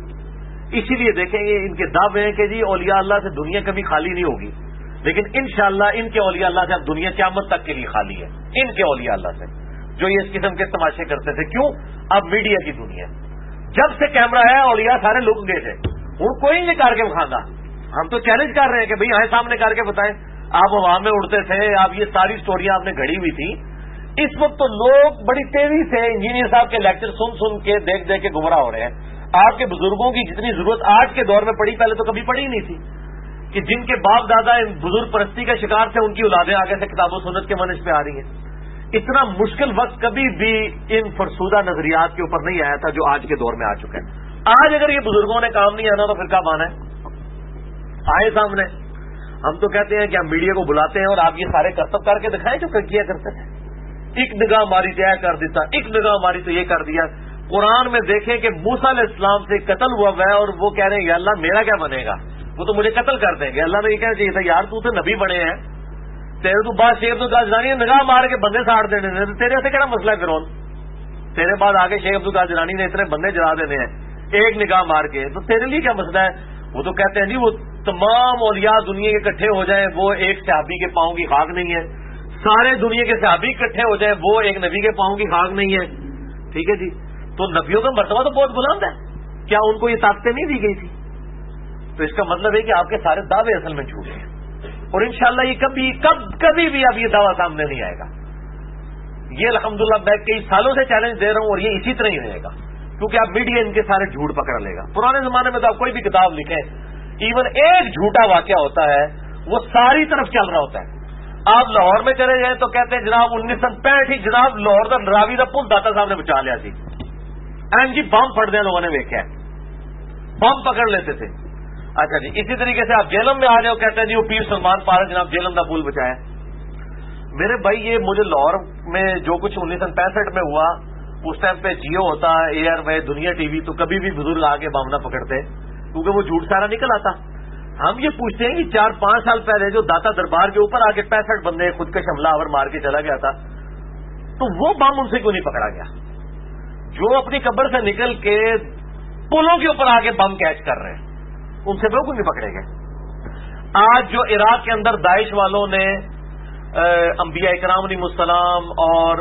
اسی لیے دیکھیں گے ان کے دعوے ہیں کہ جی اولیاء اللہ سے دنیا کبھی خالی نہیں ہوگی، لیکن انشاءاللہ ان کے اولیاء اللہ سے اب دنیا قیامت تک کے لیے خالی ہے. ان کے اولیاء اللہ سے جو یہ اس قسم کے تماشے کرتے تھے. کیوں؟ اب میڈیا کی دنیا، جب سے کیمرہ ہے اولیاء سارے لک گئے تھے، ہوں کوئی نہیں کر کے بکھانا. ہم تو چیلنج کر رہے ہیں کہ بھئی آئے سامنے کر کے بتائیں. آپ ہوا میں اڑتے تھے، آپ یہ ساری سٹوریاں آپ نے گھڑی ہوئی تھی. اس وقت تو لوگ بڑی تیزی سے انجینئر صاحب کے لیکچر سن سن کے دیکھ دیکھ کے گمراہ ہو رہے ہیں. آپ کے بزرگوں کی جتنی ضرورت آج کے دور میں پڑی، پہلے تو کبھی پڑی ہی نہیں تھی. کہ جن کے باپ دادا ان بزرگ پرستی کا شکار تھے، ان کی اولادیں آگے سے کتاب و سنت کے منج پہ آ رہی ہیں. اتنا مشکل وقت کبھی بھی ان فرسودہ نظریات کے اوپر نہیں آیا تھا جو آج کے دور میں آ چکا ہے. آج اگر یہ بزرگوں نے کام نہیں آنا تو پھر کب آنا ہے؟ آئے سامنے. ہم تو کہتے ہیں کہ ہم میڈیا کو بلاتے ہیں اور آپ یہ سارے کرتب کر کے دکھائیں جو کیا کرتے ہیں. ایک نگاہ ماری تو یہ کر دیتا، ایک نگاہ ماری تو یہ کر دیا. قرآن میں دیکھیں کہ موسیٰ علیہ السلام سے قتل ہوا ہے اور وہ کہہ رہے ہیں یا اللہ میرا کیا بنے گا، وہ تو مجھے قتل کر دیں گے. اللہ نے یہ کہنا چاہیے تھا یار تو نبی بنے ہیں، تیرے تو بعد شیخ عبد القادر جیلانی نگاہ مار کے بندے ساڑ دینے ہیں، تیرے سے کیا مسئلہ ہے فرعون؟ تیرے بعد آگے شیخ عبد القادر جیلانی نے اتنے بندے جلا دینے ہیں ایک نگاہ مار کے، تو تیرے لیے کیا مسئلہ ہے؟ وہ تو کہتے ہیں جی وہ تمام اولیاء دنیا کے اکٹھے ہو جائیں وہ ایک صحابی کے پاؤں کی خاک نہیں ہے، سارے دنیا کے صحابی اکٹھے ہو جائیں وہ ایک نبی کے پاؤں کی خاک نہیں ہے. ٹھیک ہے جی، تو نبیوں کا مرتبہ تو بہت بلند ہے، کیا ان کو یہ طاقتیں نہیں دی گئی تھی؟ تو اس کا مطلب ہے کہ آپ کے سارے دعوے اصل میں جھوٹے ہیں، اور انشاءاللہ یہ کبھی بھی اب یہ دعویٰ سامنے نہیں آئے گا. یہ الحمدللہ میں کئی سالوں سے چیلنج دے رہا ہوں اور یہ اسی طرح ہی رہے گا، کیونکہ اب میڈیا ان کے سارے جھوٹ پکڑ لے گا. پرانے زمانے میں تو آپ کوئی بھی کتاب لکھیں، ایون ایک جھوٹا واقعہ ہوتا ہے وہ ساری طرف چل رہا ہوتا ہے. آپ لاہور میں چلے جائیں تو کہتے ہیں جناب 1965 ہی جناب لاہور کا راوی کا پل داتا صاحب نے بچا لیا سی، این جی بم پھڑ دیا لوگوں نے دیکھا ہے، بم پکڑ لیتے تھے. اچھا جی، اسی طریقے سے آپ جیلم میں آ جاؤ، کہتے ہیں جی وہ پیر سلمان پارک جناب جیلم کا پل بچایا. میرے بھائی یہ مجھے لاہور میں جو کچھ 1965 میں ہوا اس ٹائم پہ جیو ہوتا، ایئر میں دنیا ٹی وی، تو کبھی بھی بزرگ آگے بم نہ پکڑتے کیونکہ وہ جھوٹ سارا نکل آتا. ہم یہ پوچھتے ہیں کہ 4-5 سال پہلے جو داتا دربار کے اوپر آگے 65 بندے خودکش حملہ آور مار کے چلا گیا تھا، تو وہ بم ان سے کیوں نہیں پکڑا گیا؟ جو اپنی قبر سے نکل کے پلوں کے اوپر آگے بم کیچ کر رہے ہیں ان سے وہ کیوں نہیں پکڑے گئے؟ آج جو عراق کے اندر داعش والوں نے انبیاء اکرام علیہ السلام اور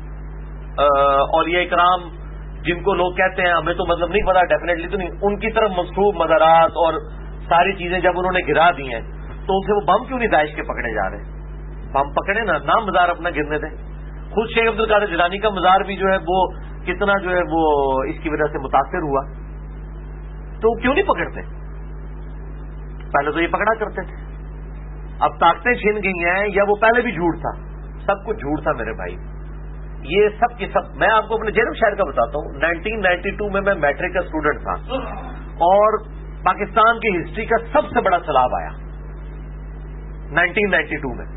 اولیاء اکرام جن کو لوگ کہتے ہیں ہمیں تو مطلب نہیں پتا ڈیفینیٹلی تو نہیں، ان کی طرف منسوب مزارات اور ساری چیزیں جب انہوں نے گرا دی ہیں تو ان سے وہ بم کیوں نہیں داعش کے پکڑے جا رہے؟ بم پکڑے نا، نام مزار اپنا گرنے دیں. خود شیخ عبد القادر جیلانی کا مزار بھی جو ہے وہ کتنا جو ہے وہ اس کی وجہ سے متاثر ہوا. تو کیوں نہیں پکڑتے؟ پہلے تو یہ پکڑا کرتے تھے. اب طاقتیں چھن گئی ہیں یا وہ پہلے بھی جھوٹ تھا؟ سب کچھ جھوٹ تھا میرے بھائی. یہ سب کے سب میں آپ کو اپنے جنم شہر کا بتاتا ہوں. 1992 میں میٹرک کا اسٹوڈنٹ تھا اور پاکستان کی ہسٹری کا سب سے بڑا سیلاب آیا 1992 میں.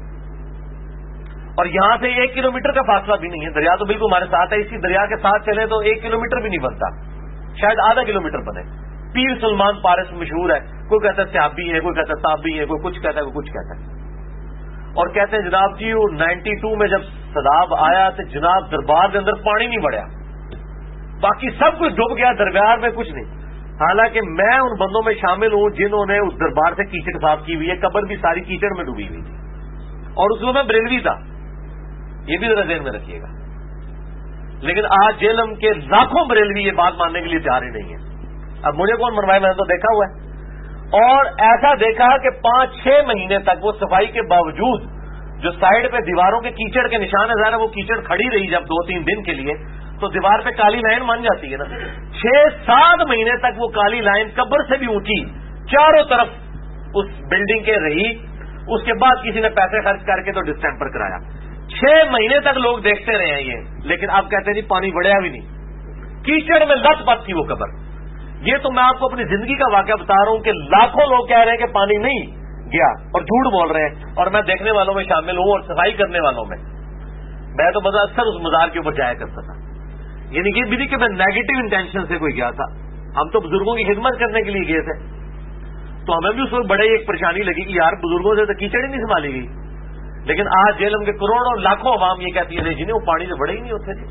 اور یہاں سے 1 کلومیٹر کا فاصلہ بھی نہیں ہے. دریا تو بالکل ہمارے ساتھ ہے. اسی دریا کے ساتھ چلے تو 1 کلومیٹر بھی نہیں بنتا, شاید آدھا کلومیٹر بنے. پیر سلمان پارس مشہور ہے. کوئی کہتا ہے صحابی ہے, کوئی کہتا ہے تابعی ہے, کوئی کچھ کہتا ہے, کوئی کچھ کہتا ہے. اور کہتے ہیں جناب جی وہ 92 میں جب سیلاب آیا تو جناب دربار کے اندر پانی نہیں بڑھا, باقی سب کچھ ڈوب گیا, دربار میں کچھ نہیں. حالانکہ میں ان بندوں میں شامل ہوں جنہوں نے اس دربار سے کیچڑ صاف کی ہوئی ہے. قبر بھی ساری کیچڑ میں ڈوبی ہوئی تھی اور اس میں بریلوی تھا. یہ بھی ذرا ذہن میں رکھیے گا. لیکن آج جیلم کے لاکھوں بریلوی یہ بات ماننے کے لیے تیار ہی نہیں ہے. اب مجھے کون منوائے, میں نے تو دیکھا ہوا ہے. اور ایسا دیکھا کہ 5-6 مہینے تک وہ صفائی کے باوجود جو سائڈ پہ دیواروں کے کیچڑ کے نشان ہے, ظاہر وہ کیچڑ کھڑی رہی جب 2-3 دن کے لیے, تو دیوار پہ کالی لائن بن جاتی ہے نا. 6-7 مہینے تک وہ کالی لائن قبر سے بھی اونچی چاروں طرف اس بلڈنگ کے رہی. اس کے بعد کسی نے پیسے خرچ کر کے تو ڈسٹمپر کرایا. 6 مہینے تک لوگ دیکھتے رہے ہیں یہ, لیکن اب کہتے ہیں جی پانی بڑھیا بھی نہیں. کیچڑ میں لت پت تھی وہ قبر. یہ تو میں آپ کو اپنی زندگی کا واقعہ بتا رہا ہوں کہ لاکھوں لوگ کہہ رہے ہیں کہ پانی نہیں گیا اور جھوٹ بول رہے ہیں, اور میں دیکھنے والوں میں شامل ہوں اور صفائی کرنے والوں میں. میں تو بس اکثر اس مزار کے اوپر جایا کرتا تھا. یعنی یہ بھی نہیں کہ میں نیگیٹو انٹینشن سے کوئی گیا تھا. ہم تو بزرگوں کی خدمت کرنے کے لیے گئے تھے, تو ہمیں بھی اس وقت بڑے ایک پریشانی لگی کہ یار بزرگوں سے تو کیچڑ ہی نہیں سنبھالی گئی. لیکن آج جیلم کے کروڑوں لاکھوں عوام یہ کہتی ہے جنہیں وہ پانی سے بڑے ہی نہیں ہوتے. جی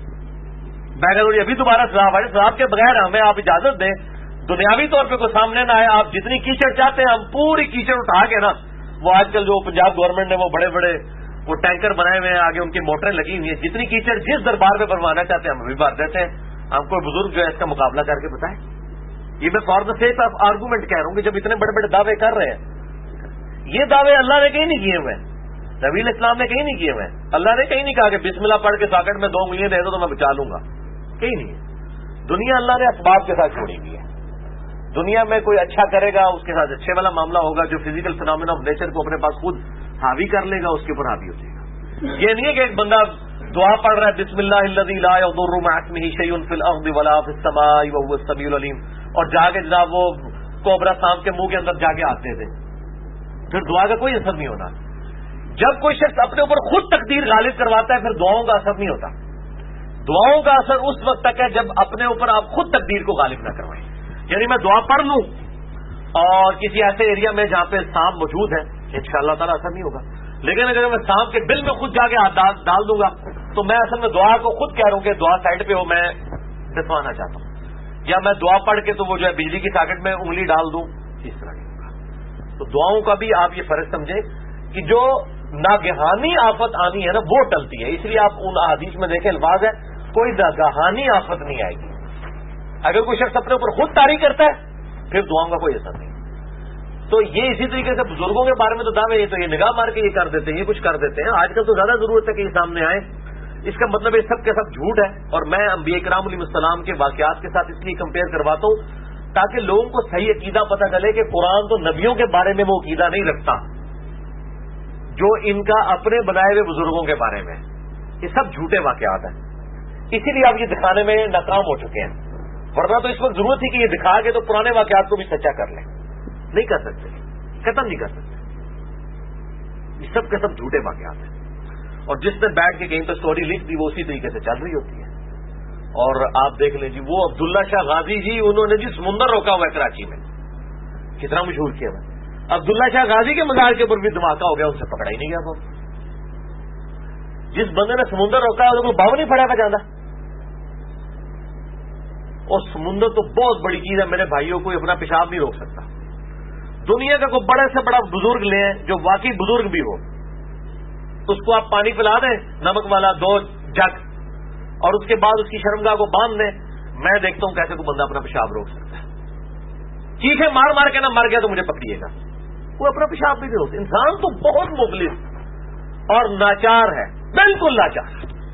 میں کہتا ہوں ابھی دوبارہ سلاب آئے, سلاب کے بغیر ہمیں آپ اجازت دیں, دنیاوی طور پہ کوئی سامنے نہ آئے. آپ جتنی کیچڑ چاہتے ہیں ہم پوری کیچڑ اٹھا کے نا, وہ آج کل جو پنجاب گورنمنٹ نے وہ بڑے بڑے وہ ٹینکر بنائے ہوئے ہیں, آگے ان کی موٹریں لگی ہوئی ہیں, جتنی کیچڑ جس دربار پہ بھروانا چاہتے ہیں ہم ابھی بھر دیتے ہیں. ہم کوئی بزرگ جو ہے اس کا مقابلہ کر کے بتائیں. یہ میں for the sake of argument کہہ رہا ہوں کہ جب اتنے بڑے بڑے دعوے کر رہے ہیں, یہ دعوے اللہ نے کہیں نہیں کیے ہوئے, نبی اسلام نے کہیں نہیں کیے ہوئے. اللہ نے کہیں نہیں کہا کہ بسم اللہ پڑھ کے ساکٹ میں 2 انگلیاں دے دو تو میں بچا لوں گا, کہیں نہیں ہے. دنیا اللہ نے اسباب کے ساتھ چھوڑی ہوئی ہے. دنیا میں کوئی اچھا کرے گا اس کے ساتھ اچھے والا معاملہ ہوگا, جو فزیکل فینومینا آف نیچر کو اپنے پاس خود حاوی کر لے گا اس کے اوپر حاوی ہو جائے گا. یہ نہیں ہے کہ ایک بندہ دعا پڑھ رہا ہے بسم اللہ الذی لا یضر مع اسمہ شیء فی الارض ولا فی السماء وهو السمیع العلیم, اور جا کے جناب وہ کوبرا سانپ کے منہ کے اندر جا کے آتے تھے, پھر دعا کا کوئی اثر نہیں ہونا. جب کوئی شخص اپنے اوپر خود تقدیر غالب کرواتا ہے پھر دعاؤں کا اثر نہیں ہوتا. دعاؤں کا اثر اس وقت تک ہے جب اپنے اوپر آپ خود تقدیر کو غالب نہ کروائیں. یعنی میں دعا پڑھ لوں اور کسی ایسے ایریا میں جہاں پہ سانپ موجود ہے, انشاءاللہ تعالیٰ اثر نہیں ہوگا. لیکن اگر میں سانپ کے بل میں خود جا کے ہاتھ ڈال دوں گا تو میں اصل میں دعا کو خود کہہ رہا ہوں کہ دعا سائڈ پہ ہو, میں ڈسوانا چاہتا ہوں. یا میں دعا پڑھ کے تو وہ جو ہے بجلی کی ساکٹ میں انگلی ڈال دوں, اس طرح نہیں ہوگا. تو دعاؤں کا بھی آپ یہ فرض سمجھیں کہ جو ناگہانی آفت آنی ہے نا وہ ٹلتی ہے. اس لیے آپ ان احادیث میں دیکھیں الفاظ ہے کوئی ناگہانی آفت نہیں آئے گی. اگر کوئی شخص اپنے اوپر خود طاری کرتا ہے پھر دعاؤں کا کوئی اثر نہیں. تو یہ اسی طریقے سے بزرگوں کے بارے میں تو دعوے, یہ تو یہ نگاہ مار کے یہ کر دیتے ہیں, یہ کچھ کر دیتے ہیں. آج کل تو زیادہ ضرورت ہے کہ یہ سامنے آئے. اس کا مطلب یہ سب کے سب جھوٹ ہے. اور میں انبیاء کرام علیہ السلام کے واقعات کے ساتھ اس لیے کمپیئر کرواتا ہوں تاکہ لوگوں کو صحیح عقیدہ پتہ چلے کہ قرآن تو نبیوں کے بارے میں وہ عقیدہ نہیں رکھتا جو ان کا اپنے بنائے ہوئے بزرگوں کے بارے میں. یہ سب جھوٹے واقعات ہیں. اسی لیے آپ یہ دکھانے میں ناکام ہو چکے ہیں. ورنہ تو اس وقت ضرورت تھی کہ یہ دکھا کے تو پرانے واقعات کو بھی سچا کر لیں. نہیں کر سکتے, ختم نہیں کر سکتے. یہ سب کے سب جھوٹے واقعات ہیں. اور جس نے بیٹھ کے کہیں تو اسٹوری لکھ دی وہ اسی طریقے سے چل رہی ہوتی ہے. اور آپ دیکھ لیں جی وہ عبداللہ شاہ غازی جی, انہوں نے جی سمندر روکا ہوا ہے کراچی میں, کتنا مشہور کیا ہوا. عبداللہ شاہ غازی کے مزار کے اوپر بھی دھماکہ ہو گیا, ان سے پکڑا ہی نہیں گیا. وہ جس بندے نے سمندر روکا ہے وہ باو نہیں پڑا کا جانا. اور سمندر تو بہت بڑی چیز ہے میرے بھائیوں, کوئی اپنا پیشاب نہیں روک سکتا. دنیا کا کوئی بڑے سے بڑا بزرگ لیں جو واقعی بزرگ بھی ہو, اس کو آپ پانی پلا دیں نمک والا 2 جگ, اور اس کے بعد اس کی شرمگاہ کو باندھ دیں, میں دیکھتا ہوں کیسے کوئی بندہ اپنا پیشاب روک سکتا ہے. چیخیں مار مار کے نہ مر گیا تو مجھے پکڑیے گا, وہ اپنا پیشاب بھی نہیں روک. انسان تو بہت مخلص اور ناچار ہے, بالکل لاچار.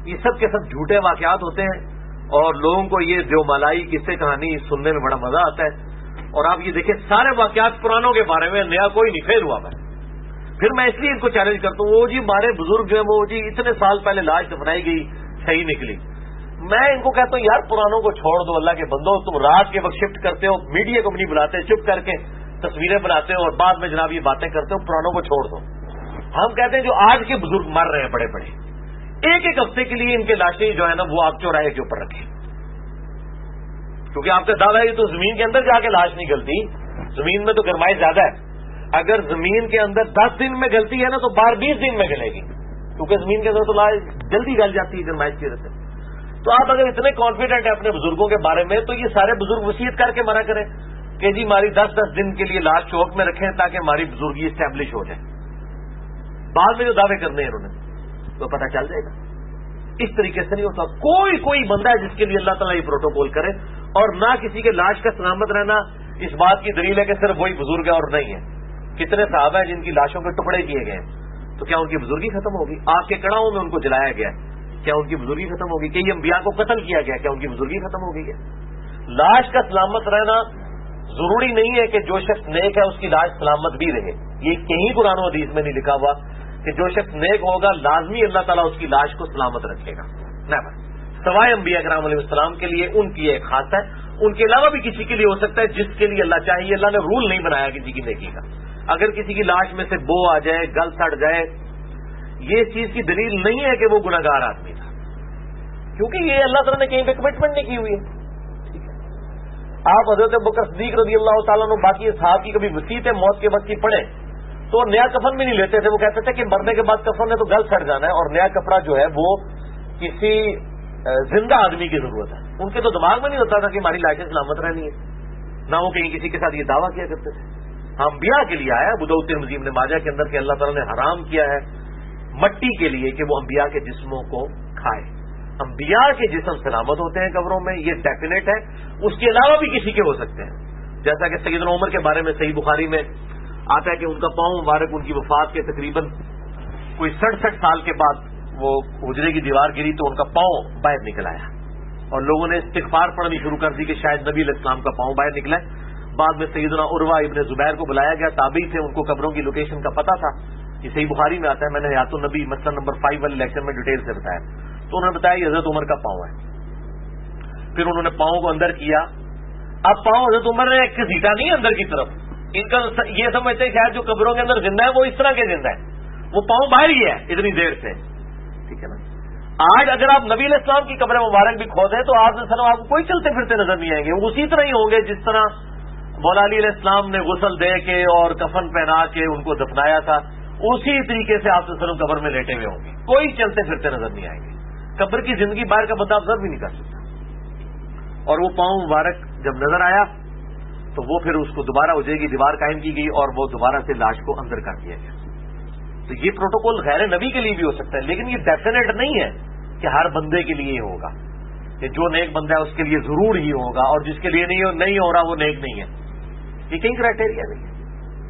یہ سب کے سب جھوٹے واقعات ہوتے ہیں اور لوگوں کو یہ جو ملائی قصے کہانی سننے میں بڑا مزہ آتا ہے. اور آپ یہ دیکھیں سارے واقعات پرانوں کے بارے میں، نیا کوئی نہیں فیل ہوا ہے. پھر میں اس لیے ان کو چیلنج کرتا ہوں، وہ جی ہمارے بزرگ جو ہیں وہ جی اتنے سال پہلے لاش دفنائی گئی صحیح نکلی. میں ان کو کہتا ہوں یار پرانوں کو چھوڑ دو، اللہ کے بندو، تم رات کے وقت شفٹ کرتے ہو، میڈیا کو بھی نہیں بلاتے، چپ کر کے تصویریں بناتے ہو اور بعد میں جناب یہ باتیں کرتے ہو، پرانوں کو چھوڑ دو. ہم کہتے ہیں جو آج کے بزرگ مر رہے ہیں بڑے بڑے، ایک ایک ہفتے کے لیے ان کے لاشیں جو ہے نا وہ آپ چوراہے کے اوپر رکھیں، کیونکہ آپ کا دعویٰ ہے تو زمین کے اندر جا کے لاش نہیں گلتی، زمین میں تو گرمائی زیادہ ہے. اگر زمین کے اندر 10 دن میں گلتی ہے نا تو 20 دن میں گلے گی، کیونکہ زمین کے اندر تو لاش جلدی گل جاتی ہے گرمائش کی وجہ سے. تو آپ اگر اتنے کانفیڈنٹ ہیں اپنے بزرگوں کے بارے میں تو یہ سارے بزرگ وصیت کر کے منع کریں کہ جی ہماری 10 دن کے لیے لاش چوک میں رکھیں تاکہ ہماری بزرگی اسٹیبلش ہو جائے. بعد میں جو دعوے کرنے ہیں انہوں نے تو پتہ چل جائے گا. اس طریقے سے نہیں ہوتا. کوئی بندہ ہے جس کے لیے اللہ تعالیٰ یہ پروٹوکول کرے، اور نہ کسی کے لاش کا سلامت رہنا اس بات کی دلیل ہے کہ صرف وہی بزرگ ہے اور نہیں ہے. کتنے صحابہ ہیں جن کی لاشوں کے ٹکڑے کیے گئے ہیں، تو کیا ان کی بزرگی ختم ہوگی؟ آگ کے کڑاؤں میں ان کو جلایا گیا، کیا ان کی بزرگی ختم ہوگی؟ کئی انبیاء کو قتل کیا گیا، کیا ان کی بزرگی ختم ہو گئی ہے؟ لاش کا سلامت رہنا ضروری نہیں ہے کہ جو شخص نیک ہے اس کی لاش سلامت بھی رہے. یہ کہیں قرآن و حدیث میں نہیں لکھا ہوا کہ جو شخص نیک ہوگا لازمی اللہ تعالیٰ اس کی لاش کو سلامت رکھے گا. نیور. سوائے انبیاء کرام علیہ السلام کے لیے ان کی ایک خاص ہے، ان کے علاوہ بھی کسی کے لیے ہو سکتا ہے جس کے لیے اللہ چاہیے. اللہ نے رول نہیں بنایا کسی کی نیکی کا. اگر کسی کی لاش میں سے بو آ جائے، گل سڑ جائے، یہ چیز کی دلیل نہیں ہے کہ وہ گناہگار آدمی تھا، کیونکہ یہ اللہ تعالیٰ نے کہیں پہ کمٹمنٹ نہیں کی ہوئی ہے. ٹھیک ہے، آپ حضرت ابوبکر صدیق رضی اللہ تعالیٰ عنہ باقی صحابہ کی کبھی وصیت موت کے وقت کی پڑھیں تو نیا کفن بھی نہیں لیتے تھے. وہ کہتے تھے کہ مرنے کے بعد کفن ہے تو گل سڑ جانا ہے، اور نیا کپڑا جو ہے وہ کسی زندہ آدمی کی ضرورت ہے. ان کے تو دماغ میں نہیں ہوتا تھا کہ ہماری لاشیں سلامت رہنی ہے، نہ وہ کہیں کسی کے ساتھ یہ دعویٰ کیا کرتے تھے. انبیاء کے لیے آیا ابو داؤد ترمذی ابن ماجہ کے اندر کہ اللہ تعالیٰ نے حرام کیا ہے مٹی کے لیے کہ وہ انبیاء کے جسموں کو کھائے. انبیاء کے جسم سلامت ہوتے ہیں قبروں میں، یہ ڈیفینیٹ ہے. اس کے علاوہ بھی کسی کے ہو سکتے ہیں، جیسا کہ سیدنا عمر کے بارے میں صحیح بخاری میں آتا ہے کہ ان کا پاؤں مبارک ان کی وفات کے تقریباً کوئی 67 سال کے بعد وہ حجرے کی دیوار گری تو ان کا پاؤں باہر نکل آیا، اور لوگوں نے استغفار پڑھنی شروع کر دی کہ شاید نبی علیہ السلام کا پاؤں باہر نکلا ہے. بعد میں سیدنا عروہ ابن زبیر کو بلایا گیا، تابعی تھے، ان کو قبروں کی لوکیشن کا پتہ تھا. یہ صحیح بخاری میں آتا ہے، میں نے حیات النبی مسئلہ نمبر 5 والے لیکچر میں ڈیٹیل سے بتایا. تو انہوں نے بتایا یہ حضرت عمر کا پاؤں ہے. پھر انہوں نے پاؤں کو اندر کیا. اب پاؤں حضرت عمر نے گھسیٹا نہیں اندر کی طرف، ان کا یہ سمجھتے ہیں شاید جو قبروں کے اندر زندہ ہے وہ اس طرح کے زندہ ہے، وہ پاؤں باہر ہی ہے اتنی دیر سے. ٹھیک ہے نا. آج اگر آپ نبی علیہ السلام کی قبر مبارک بھی کھودیں تو آپ کو کوئی چلتے پھرتے نظر نہیں آئیں گے. وہ اسی طرح ہی ہوں گے جس طرح مولا علی علیہ السلام نے غسل دے کے اور کفن پہنا کے ان کو دفنایا تھا، اسی طریقے سے آپ قبر میں لیٹے ہوئے ہوں گے، کوئی چلتے پھرتے نظر نہیں آئیں گے. قبر کی زندگی باہر کا بندہ آبزرو بھی نہیں کر سکتا. اور وہ پاؤں مبارک جب نظر آیا تو وہ پھر اس کو دوبارہ ہو جائے گی دیوار قائم کی گئی اور وہ دوبارہ سے لاش کو اندر کر دیا گیا. تو یہ پروٹوکول غیر نبی کے لیے بھی ہو سکتا ہے، لیکن یہ ڈیفینیٹ نہیں ہے کہ ہر بندے کے لیے ہوگا، کہ جو نیک بندہ ہے اس کے لیے ضرور ہی ہوگا، اور جس کے لیے نہیں ہو رہا وہ نیک نہیں ہے. یہ کئی کرائٹیریا نہیں ہے.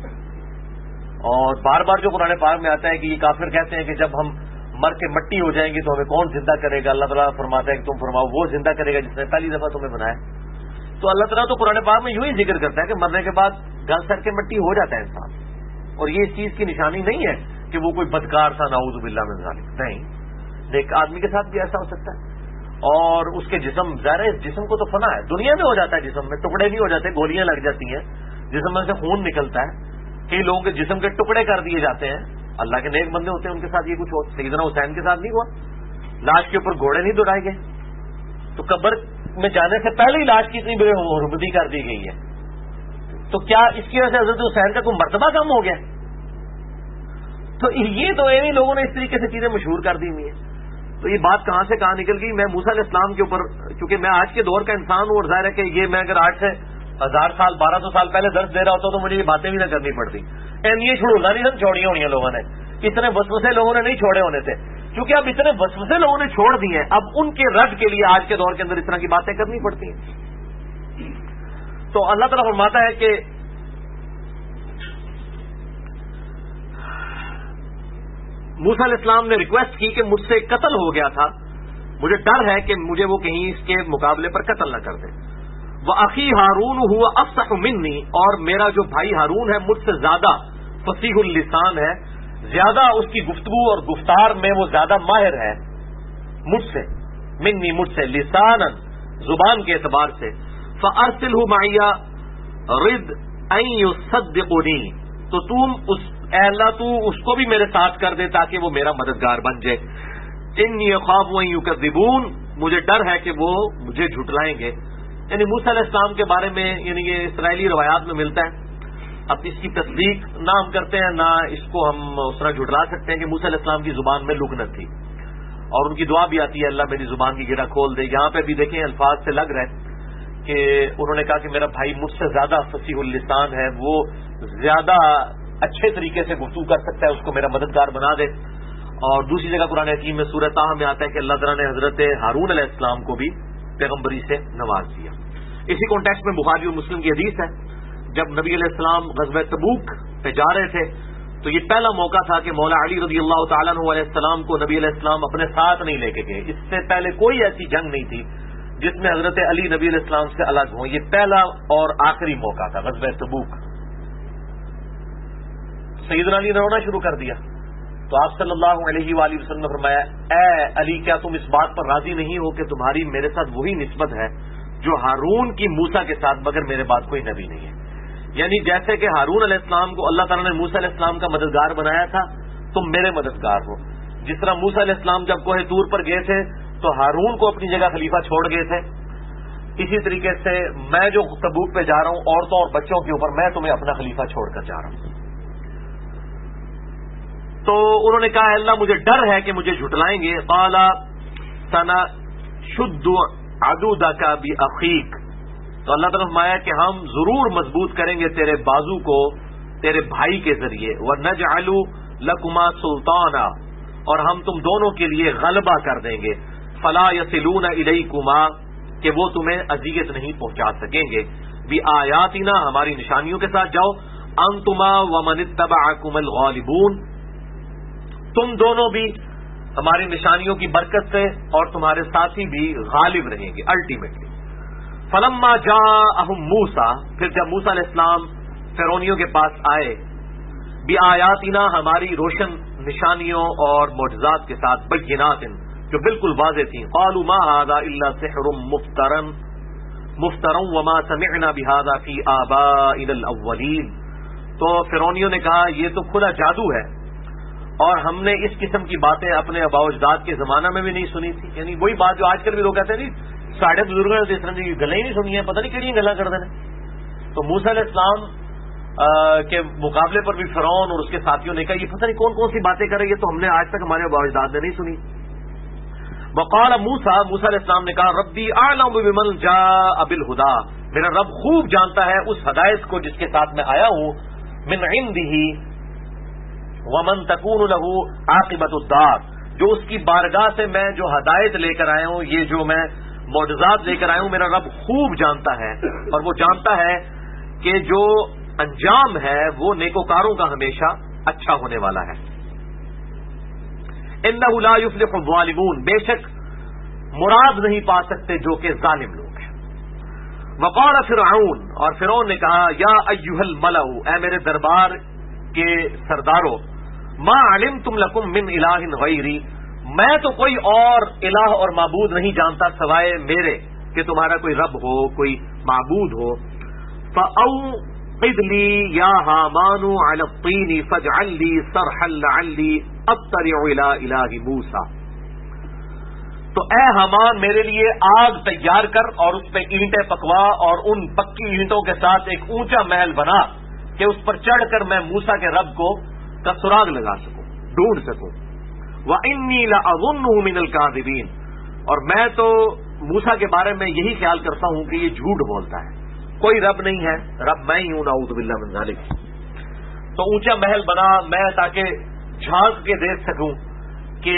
اور بار بار جو قرآن پاک میں آتا ہے کہ یہ کافر کہتے ہیں کہ جب ہم مر کے مٹی ہو جائیں گے تو ہمیں کون زندہ کرے گا؟ اللہ تعالیٰ فرماتا ہے کہ تم فرماؤ وہ زندہ کرے گا جس نے پہلی دفعہ تمہیں بنایا. تو اللہ تعالیٰ تو قرآن پاک میں یوں ہی ذکر کرتا ہے کہ مرنے کے بعد گل سڑ کے مٹی ہو جاتا ہے انسان، اور یہ اس چیز کی نشانی نہیں ہے کہ وہ کوئی بدکار تھا نعوذ باللہ من ذالک. نہیں، ایک آدمی کے ساتھ بھی ایسا ہو سکتا ہے. اور اس کے جسم ظاہر ہے، جسم کو تو فنا ہے، دنیا میں ہو جاتا ہے، جسم میں ٹکڑے نہیں ہو جاتے، گولیاں لگ جاتی ہیں، جسم میں سے خون نکلتا ہے، کئی لوگوں کے جسم کے ٹکڑے کر دیے جاتے ہیں. اللہ کے نیک بندے ہوتے ہیں ان کے ساتھ یہ کچھ ہو. سیدنا حسین کے ساتھ نہیں ہوا، لاش کے اوپر گھوڑے نہیں دوڑائے گئے، تو قبر میں جانے سے پہلے ہی لاش کی اتنی بڑی حرمتی کر دی گئی ہے. تو کیا اس کی وجہ سے حضرت حسین کا کوئی مرتبہ کم ہو گیا؟ تو یہ تو انہی لوگوں نے اس طریقے سے چیزیں مشہور کر دی ہوئی ہیں. تو یہ بات کہاں سے کہاں نکل گئی؟ میں موسیٰ علیہ السلام کے اوپر، چونکہ میں آج کے دور کا انسان ہوں، اور ظاہر ہے کہ یہ میں اگر 8 سے 1000 سال 1200 سال پہلے درس دے رہا ہوتا تو مجھے یہ باتیں بھی نہ کرنی پڑتی. یہ چھوڑنا نہیں سن چھوڑی ہونی ہیں لوگوں نے، اتنے وسوسے لوگوں نے نہیں چھوڑے ہونے تھے، کیونکہ اب اتنے وسوسے لوگوں نے چھوڑ دیے ہیں، اب ان کے رد کے لیے آج کے دور کے اندر اس طرح کی باتیں کرنی پڑتی ہیں. تو اللہ تعالیٰ فرماتا ہے کہ موسیٰ علیہ السلام نے ریکویسٹ کی کہ مجھ سے قتل ہو گیا تھا مجھے ڈر ہے کہ مجھے وہ کہیں اس کے مقابلے پر قتل نہ کر دے. وَأَخِي ہارون هُوَ أَفْصَحُ مِنِّي، اور میرا جو بھائی ہارون ہے مجھ سے زیادہ فصیح اللسان ہے، زیادہ اس کی گفتگو اور گفتار میں وہ زیادہ ماہر ہے مجھ سے، منی مجھ سے، لساناً زبان کے اعتبار سے. فَأَرْسِلْهُ مَعِيَ رِدْ أَن يُصَدِّقُنِي، تو تم اے اللہ تو اس کو بھی میرے ساتھ کر دے تاکہ وہ میرا مددگار بن جائے. انی اخاف ان یکذبون، مجھے ڈر ہے کہ وہ مجھے جھٹلائیں گے. یعنی موسیٰ علیہ السلام کے بارے میں یعنی یہ اسرائیلی روایات میں ملتا ہے. اب اس کی تصدیق نہ ہم کرتے ہیں نہ اس کو ہم اس طرح جھٹلا سکتے ہیں کہ موسیٰ علیہ السلام کی زبان میں لکنت تھی، اور ان کی دعا بھی آتی ہے اللہ میری زبان کی گرہ کھول دے. یہاں پہ بھی دیکھیں الفاظ سے لگ رہا ہے کہ انہوں نے کہا کہ میرا بھائی مجھ سے زیادہ فصیح اللسان ہے، وہ زیادہ اچھے طریقے سے گفتگو کر سکتا ہے، اس کو میرا مددگار بنا دے. اور دوسری جگہ قرآن حکیم میں سورہ طٰہٰ میں آتا ہے کہ اللہ تعالیٰ نے حضرت ہارون علیہ السلام کو بھی پیغمبری سے نواز دیا. اسی کانٹیکسٹ میں بخاری اور مسلم کی حدیث ہے، جب نبی علیہ السلام غزوہ تبوک پہ جا رہے تھے تو یہ پہلا موقع تھا کہ مولا علی رضی اللہ تعالیٰ عنہ علیہ السلام کو نبی علیہ السلام اپنے ساتھ نہیں لے کے گئے. اس سے پہلے کوئی ایسی جنگ نہیں تھی جس میں حضرت علی نبی علیہ السلام سے الگ ہوں. یہ پہلا اور آخری موقع تھا غزوہ تبوک. سیدنا علی نے رونا شروع کر دیا تو آپ صلی اللہ علیہ وآلہ وسلم نے فرمایا اے علی کیا تم اس بات پر راضی نہیں ہو کہ تمہاری میرے ساتھ وہی نسبت ہے جو ہارون کی موسیٰ کے ساتھ، مگر میرے بعد کوئی نبی نہیں ہے. یعنی جیسے کہ ہارون علیہ السلام کو اللہ تعالیٰ نے موسیٰ علیہ السلام کا مددگار بنایا تھا، تم میرے مددگار ہو. جس طرح موسیٰ علیہ السلام جب کوہ طور پر گئے تھے تو ہارون کو اپنی جگہ خلیفہ چھوڑ گئے تھے، اسی طریقے سے میں جو تبوک پہ جا رہا ہوں عورتوں اور بچوں کے اوپر میں تمہیں اپنا خلیفہ چھوڑ کر جا رہا ہوں. تو انہوں نے کہا اللہ مجھے ڈر ہے کہ مجھے جھٹلائیں گے. قال سنشد عضدک باخیک، تو اللہ تعالیٰ نے فرمایا کہ ہم ضرور مضبوط کریں گے تیرے بازو کو تیرے بھائی کے ذریعے. وَنَجْعَلُ لَكُمَا سُلْطَانًا، اور ہم تم دونوں کے لیے غلبہ کر دیں گے. فَلَا يَصِلُونَ إِلَيْكُمَا، کہ وہ تمہیں اذیت نہیں پہنچا سکیں گے. بِآیاتِنَا، ہماری نشانیوں کے ساتھ جاؤ. أَنْتُمَا وَمَنِ اتَّبَعَكُمُ الْغَالِبُونَ، تم دونوں بھی ہماری نشانیوں کی برکت سے اور تمہارے ساتھی بھی غالب رہیں گے الٹیمیٹلی. فلما جاءہم موسیٰ، پھر جب موسیٰ علیہ السلام فرعونیوں کے پاس آئے، بآیاتنا، ہماری روشن نشانیوں اور معجزات کے ساتھ، بینات، جو بالکل واضح تھیں. قالوا ما هذا الا سحر مفترى وما سمعنا بهذا في آبائنا الاولین، تو فرعونیوں نے کہا یہ تو کھلا جادو ہے اور ہم نے اس قسم کی باتیں اپنے آباء و اجداد کے زمانہ میں بھی نہیں سنی تھی. یعنی وہی بات جو آج کل بھی لوگ کہتے ہیں نہیں ساڑھے بزرگوں نے اس طرح کی گلیں ہی نہیں سنی ہیں، پتہ نہیں کہڑی گلاں کر دینے. تو موسیٰ علیہ السلام کے مقابلے پر بھی فرعون اور اس کے ساتھیوں نے کہا یہ پتہ نہیں کون کون سی باتیں کر رہی ہے، تو ہم نے آج تک ہمارے آباء و اجداد نے نہیں سنی. وقال موسیٰ علیہ السلام نے کہا ربی اعلم بمن جاء بالہدی، میرا رب خوب جانتا ہے اس ہدایت کو جس کے ساتھ میں آیا ہوں. من عنده ومن تکون له عاقبۃ الدار، جو اس کی بارگاہ سے میں جو ہدایت لے کر آیا ہوں، یہ جو میں معجزات لے کر آیا ہوں، میرا رب خوب جانتا ہے، اور وہ جانتا ہے کہ جو انجام ہے وہ نیکوکاروں کا ہمیشہ اچھا ہونے والا ہے. انہ لا یفلح الظالمون، بے شک مراد نہیں پا سکتے جو کہ ظالم لوگ ہیں. وقال فرعون، اور فرعون نے کہا یا ایھا الملأ، اے میرے دربار کے سردارو، ما علمتم لکم من الہ غیری، میں تو کوئی اور الہ اور معبود نہیں جانتا سوائے میرے کہ تمہارا کوئی رب ہو، کوئی معبود ہو. فأوقد لی یا ہامان علی الطین فاجعل لی صرحا لعلی اطلع الی الہ موسیٰ، تو اے حامان میرے لیے آگ تیار کر اور اس پہ اینٹیں پکوا اور ان پکی اینٹوں کے ساتھ ایک اونچا محل بنا کہ اس پر چڑھ کر میں موسیٰ کے رب کو کا سراغ لگا سکوں، ڈھونڈ سکوں. وَإِنِّي لَأَظُنُّهُ مِنَ الْكَاذِبِينَ، اور میں تو موسیٰ کے بارے میں یہی خیال کرتا ہوں کہ یہ جھوٹ بولتا ہے، کوئی رب نہیں ہے، رب میں ہی ہوں، نعوذ باللہ من ذالک. تو اونچا محل بنا میں تاکہ جھانک کے دیکھ سکوں کہ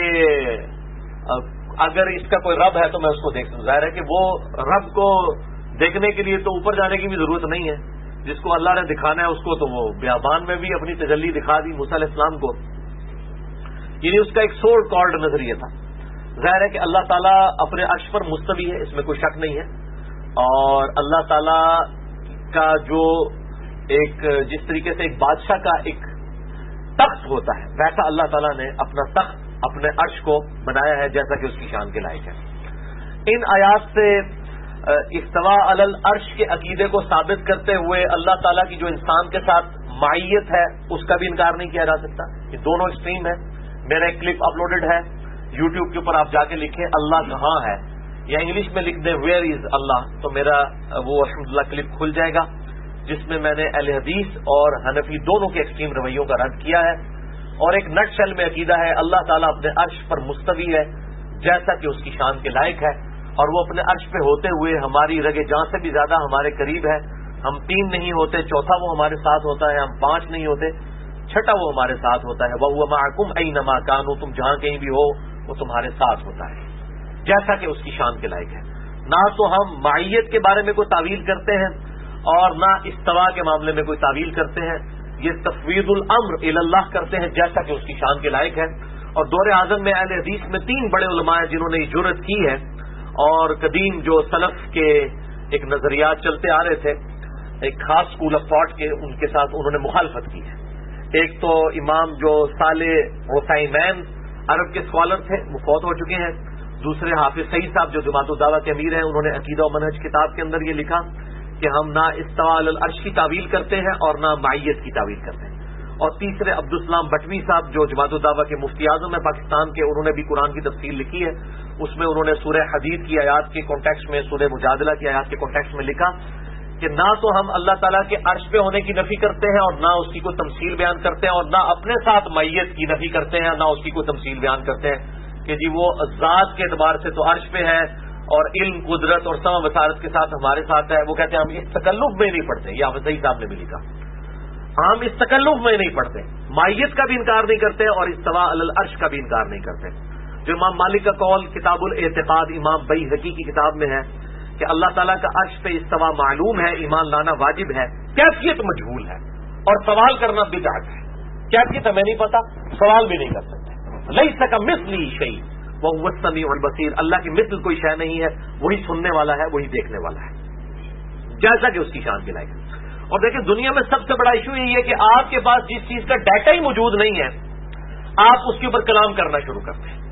اگر اس کا کوئی رب ہے تو میں اس کو دیکھ سکوں. ظاہر ہے کہ وہ رب کو دیکھنے کے لیے تو اوپر جانے کی بھی ضرورت نہیں ہے، جس کو اللہ نے دکھانا ہے اس کو تو وہ بیابان میں بھی اپنی تجلی دکھا دی موسیٰ علیہ السلام کو. یعنی اس کا ایک سو کارڈ نظریہ تھا ظاہر ہے کہ اللہ تعالیٰ اپنے عرش پر مستوی ہے، اس میں کوئی شک نہیں ہے، اور اللہ تعالیٰ کا جو ایک جس طریقے سے ایک بادشاہ کا ایک تخت ہوتا ہے، ویسا اللہ تعالیٰ نے اپنا تخت اپنے عرش کو بنایا ہے جیسا کہ اس کی شان کے لائق ہے۔ ان آیات سے استوا علی العرش کے عقیدے کو ثابت کرتے ہوئے اللہ تعالیٰ کی جو انسان کے ساتھ معیت ہے اس کا بھی انکار نہیں کیا جا سکتا۔ یہ دونوں ایکسٹریم ہے۔ میرا ایک کلپ اپلوڈڈ ہے یوٹیوب کے اوپر، آپ جا کے لکھیں اللہ کہاں ہے، یا انگلش میں لکھ دیں ویئر از اللہ، تو میرا وہ الحمدللہ کلپ کھل جائے گا جس میں میں نے اہل حدیث اور حنفی دونوں کے ایکسٹریم رویوں کا رد کیا ہے، اور ایک نٹ شیل میں عقیدہ ہے اللہ تعالیٰ اپنے عرش پر مستوی ہے جیسا کہ اس کی شان کے لائق ہے، اور وہ اپنے عرش پہ ہوتے ہوئے ہماری رگ جان سے بھی زیادہ ہمارے قریب ہے۔ ہم 3 نہیں ہوتے، چوتھا وہ ہمارے ساتھ ہوتا ہے، ہم 5 نہیں ہوتے، چھٹا وہ ہمارے ساتھ ہوتا ہے۔ وَهُوَ مَعَكُمْ أَيْنَمَا كَانُوا، تم جہاں کہیں بھی ہو وہ تمہارے ساتھ ہوتا ہے جیسا کہ اس کی شان کے لائق ہے۔ نہ تو ہم معیت کے بارے میں کوئی تعویل کرتے ہیں اور نہ استوا کے معاملے میں کوئی تعویل کرتے ہیں، یہ تفویض الامر الی اللہ کرتے ہیں جیسا کہ اس کی شان کے لائق ہے۔ اور دور اعظم میں اہل حدیث میں 3 بڑے علماء ہیں جنہوں نے یہ جرأت کی ہے، اور قدیم جو سلف کے ایک نظریات چلتے آ رہے تھے ایک خاص اسکول آف تھاٹ کے، ان کے ساتھ انہوں نے مخالفت کی ہے۔ ایک تو امام جو صالح حسینین عرب کے اسکالر تھے، وہ فوت ہو چکے ہیں۔ دوسرے حافظ سعید صاحب جو جماعت الدعوہ کے امیر ہیں، انہوں نے عقیدہ و منہج کتاب کے اندر یہ لکھا کہ ہم نہ استوا علی العرش کی تعویل کرتے ہیں اور نہ معیت کی تعویل کرتے ہیں۔ اور تیسرے عبدالسلام بٹوی صاحب جو جماعت الدعوہ کے مفتی اعظم ہیں پاکستان کے، انہوں نے بھی قرآن کی تفسیر لکھی ہے، اس میں انہوں نے سورہ حدید کی آیات کے کانٹیکسٹ میں، سورہ مجادلہ کی آیات کے کانٹیکسٹ میں لکھا کہ نہ تو ہم اللہ تعالیٰ کے عرش پہ ہونے کی نفی کرتے ہیں اور نہ اس کی کوئی تمثیل بیان کرتے ہیں، اور نہ اپنے ساتھ معیت کی نفی کرتے ہیں، نہ اس کی کوئی تمثیل بیان کرتے ہیں کہ جی وہ ذات کے اعتبار سے تو عرش پہ ہے اور علم قدرت اور سمع بصارت کے ساتھ ہمارے ساتھ ہے۔ وہ کہتے ہیں ہم اس تکلف میں نہیں پڑھتے، یہ حافظ سعید صاحب نے بھی لکھا، ہم اس تکلف میں نہیں پڑھتے، معیت کا بھی انکار نہیں کرتے اور استوا علی العرش کا بھی انکار نہیں کرتے۔ جو امام مالک کا قول کتاب الاعتقاد امام بیہقی کی کتاب میں ہے کہ اللہ تعالیٰ کا عرش پہ استوا معلوم ہے، ایمان لانا واجب ہے، کیفیت مجہول ہے، اور سوال کرنا بدعت ہے۔ کیفیت ہمیں نہیں پتا، سوال بھی نہیں کر سکتے۔ لیس کمثلہ شیء وہو السمیع البصیر، اللہ کی مثل کوئی شے نہیں ہے، وہی سننے والا ہے، وہی دیکھنے والا ہے جیسا کہ اس کی شان کے لائق ہے۔ اور دیکھیں دنیا میں سب سے بڑا ایشو یہ ہے کہ آپ کے پاس جس چیز کا ڈیٹا ہی موجود نہیں ہے آپ اس کے اوپر کلام کرنا شروع کرتے ہیں۔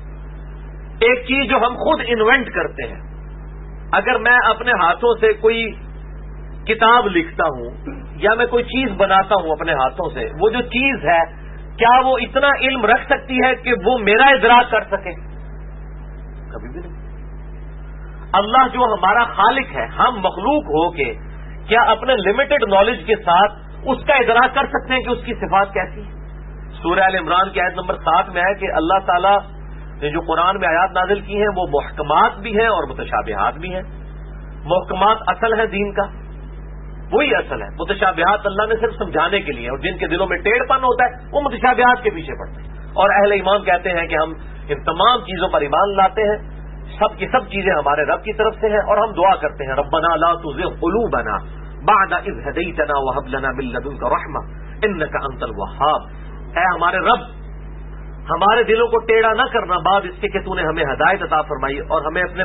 ایک چیز جو ہم خود انوینٹ کرتے ہیں، اگر میں اپنے ہاتھوں سے کوئی کتاب لکھتا ہوں یا میں کوئی چیز بناتا ہوں اپنے ہاتھوں سے، وہ جو چیز ہے کیا وہ اتنا علم رکھ سکتی ہے کہ وہ میرا ادراک کر سکے؟ کبھی بھی نہیں۔ اللہ جو ہمارا خالق ہے، ہم مخلوق ہو کے کیا اپنے لمیٹڈ نالج کے ساتھ اس کا ادراک کر سکتے ہیں کہ اس کی صفات کیسی ہے؟ سورہ آل عمران کی آیت نمبر 7 میں ہے کہ اللہ تعالیٰ نے جو قرآن میں آیات نازل کی ہیں وہ محکمات بھی ہیں اور متشابہات بھی ہیں۔ محکمات اصل ہے دین کا، وہی اصل ہے۔ متشابہات اللہ نے صرف سمجھانے کے لیے، اور جن کے دلوں میں ٹیڑھ پن ہوتا ہے وہ متشابہات کے پیچھے پڑتے ہیں۔ اور اہل ایمان کہتے ہیں کہ ہم ان تمام چیزوں پر ایمان لاتے ہیں، سب کی سب چیزیں ہمارے رب کی طرف سے ہیں، اور ہم دعا کرتے ہیں ربنا لا تزغ قلوبنا بعد اذ ہدیتنا وہب لنا من لدنک رحمہ انک انت الوہاب۔ اے ہمارے رب، ہمارے دلوں کو ٹیڑھا نہ کرنا بعد اس کے کہ تو نے ہمیں ہدایت عطا فرمائی، اور ہمیں اپنے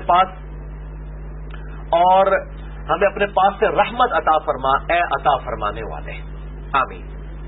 پاس سے رحمت عطا فرما، اے عطا فرمانے والے، آمین۔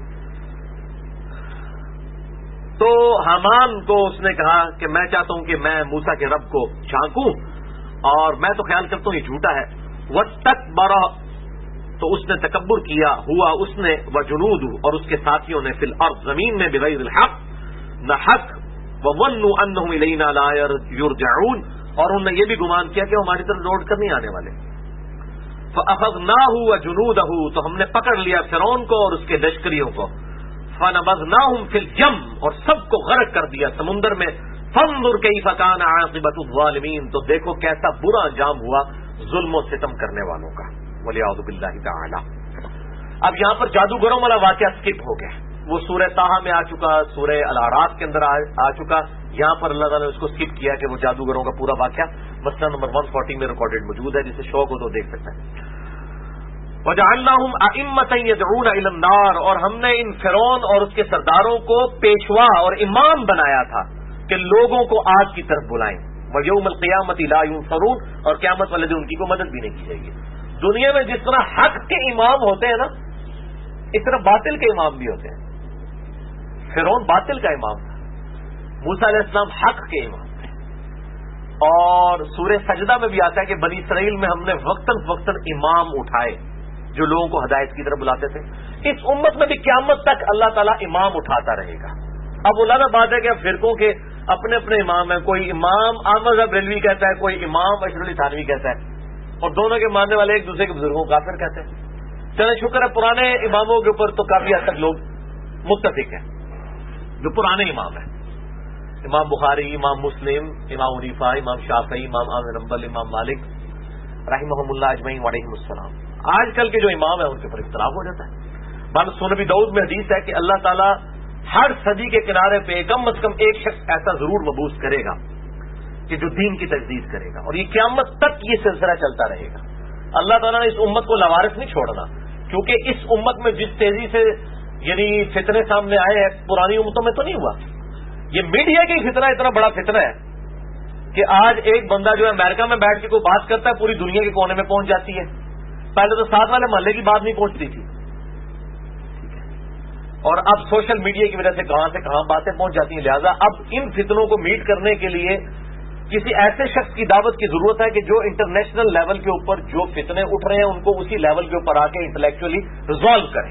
تو حامان کو اس نے کہا کہ میں چاہتا ہوں کہ میں موسیٰ کے رب کو جھانکوں، اور میں تو خیال کرتا ہوں یہ جھوٹا ہے۔ وَاسْتَكْبَرَ، تو اس نے تکبر کیا، ہوا اس نے، وَجُنُودُهُ، اور اس کے ساتھیوں نے، فِي الْأَرْضِ، زمین میں، بِغَيْرِ الْحَقِّ، نہ حق، وَظَنُّوا أَنَّهُمْ إِلَيْنَا لَا يُرْجَعُونَ، اور انہوں نے یہ بھی گمان کیا کہ وہ ہماری طرف لوٹ کر نہیں آنے والے۔ فَأَخَذْنَاهُ وَجُنُودَهُ، تو ہم نے پکڑ لیا فرعون کو اور اس کے لشکریوں کو، فَنَبَذْنَاهُمْ فِي الْيَمِّ، اور سب کو غرق کر دیا سمندر میں، فَانظُرْ كَيْفَ كَانَ عَاقِبَةُ الظَّالِمِينَ، تو دیکھو کیسا برا انجام ہوا ظلم و ستم کرنے والوں کا، وَلِيَعُوذُ بِاللَّهِ تَعَالَى۔ اب یہاں پر جادوگروں والا واقعہ سکپ ہو گیا، وہ سورہ طٰہٰ میں آ چکا، سورہ الاعراف کے اندر آ چکا، یہاں پر اللہ تعالیٰ نے اس کو سکپ کیا کہ وہ جادوگروں کا پورا واقعہ مسئلہ نمبر 140 میں ریکارڈڈ موجود ہے، جسے شوق ہو تو دیکھ سکتا ہے۔ وَجَعَلْنَاهُمْ أَئِمَّةً يَدْعُونَ إِلَى النَّارِ، اور ہم نے ان فرعون اور اس کے سرداروں کو پیشوا اور امام بنایا تھا کہ لوگوں کو آگ کی طرف بلائیں، وَيَوْمَ الْقِيَامَةِ لَا يُنصَرُونَ، اور قیامت والے دن ان کی کو مدد بھی نہیں کی جائے گی۔ دنیا میں جس طرح حق کے امام ہوتے ہیں نا، اس طرح باطل کے امام بھی ہوتے ہیں۔ فرعون باطل کا امام تھا، موسیٰ علیہ السلام حق کے امام تھے۔ اور سورہ سجدہ میں بھی آتا ہے کہ بنی اسرائیل میں ہم نے وقتاً فوقتاً امام اٹھائے جو لوگوں کو ہدایت کی طرف بلاتے تھے۔ اس امت میں بھی قیامت تک اللہ تعالیٰ امام اٹھاتا رہے گا۔ اب مولانا بات ہے کہ اب فرقوں کے اپنے اپنے امام ہیں، کوئی امام احمد بریلوی کہتا ہے، کوئی امام اشرف علی تھانوی کہتا ہے، اور دونوں کے ماننے والے ایک دوسرے کے بزرگوں کو کافر کہتے ہیں۔ چلے شکر ہے پرانے اماموں کے اوپر تو کافی حد تک لوگ متفق ہیں، جو پرانے امام ہیں، امام بخاری، امام مسلم، امام حنیفہ، امام شافعی، امام احمد بن حنبل، امام مالک رحمہم اللہ اجمعین وعلیہم السلام۔ آج کل کے جو امام ہیں ان کے اوپر اختلاف ہو جاتا ہے۔ بلکہ سنن ابی داؤد میں حدیث ہے کہ اللہ تعالیٰ ہر صدی کے کنارے پہ کم از کم ایک شخص ایسا ضرور مبعوث کرے گا کہ جو دین کی تجدید کرے گا، اور یہ قیامت تک یہ سلسلہ چلتا رہے گا۔ اللہ تعالیٰ نے اس امت کو لوارث نہیں چھوڑنا، کیونکہ اس امت میں جس تیزی سے یعنی فتنے سامنے آئے ہیں پرانی امتوں میں تو نہیں ہوا۔ یہ میڈیا کی فتنہ اتنا بڑا فتنہ ہے کہ آج ایک بندہ جو ہے امریکہ میں بیٹھ کے کوئی بات کرتا ہے پوری دنیا کے کونے میں پہنچ جاتی ہے۔ پہلے تو ساتھ والے محلے کی بات نہیں پہنچتی تھی، اور اب سوشل میڈیا کی وجہ سے کہاں باتیں پہنچ جاتی ہیں۔ لہذا اب ان فتنوں کو میٹ کرنے کے لیے کسی ایسے شخص کی دعوت کی ضرورت ہے کہ جو انٹرنیشنل لیول کے اوپر جو فتنے اٹھ رہے ہیں ان کو اسی لیول کے اوپر آ کے انٹلیکچولی ریزالو کریں۔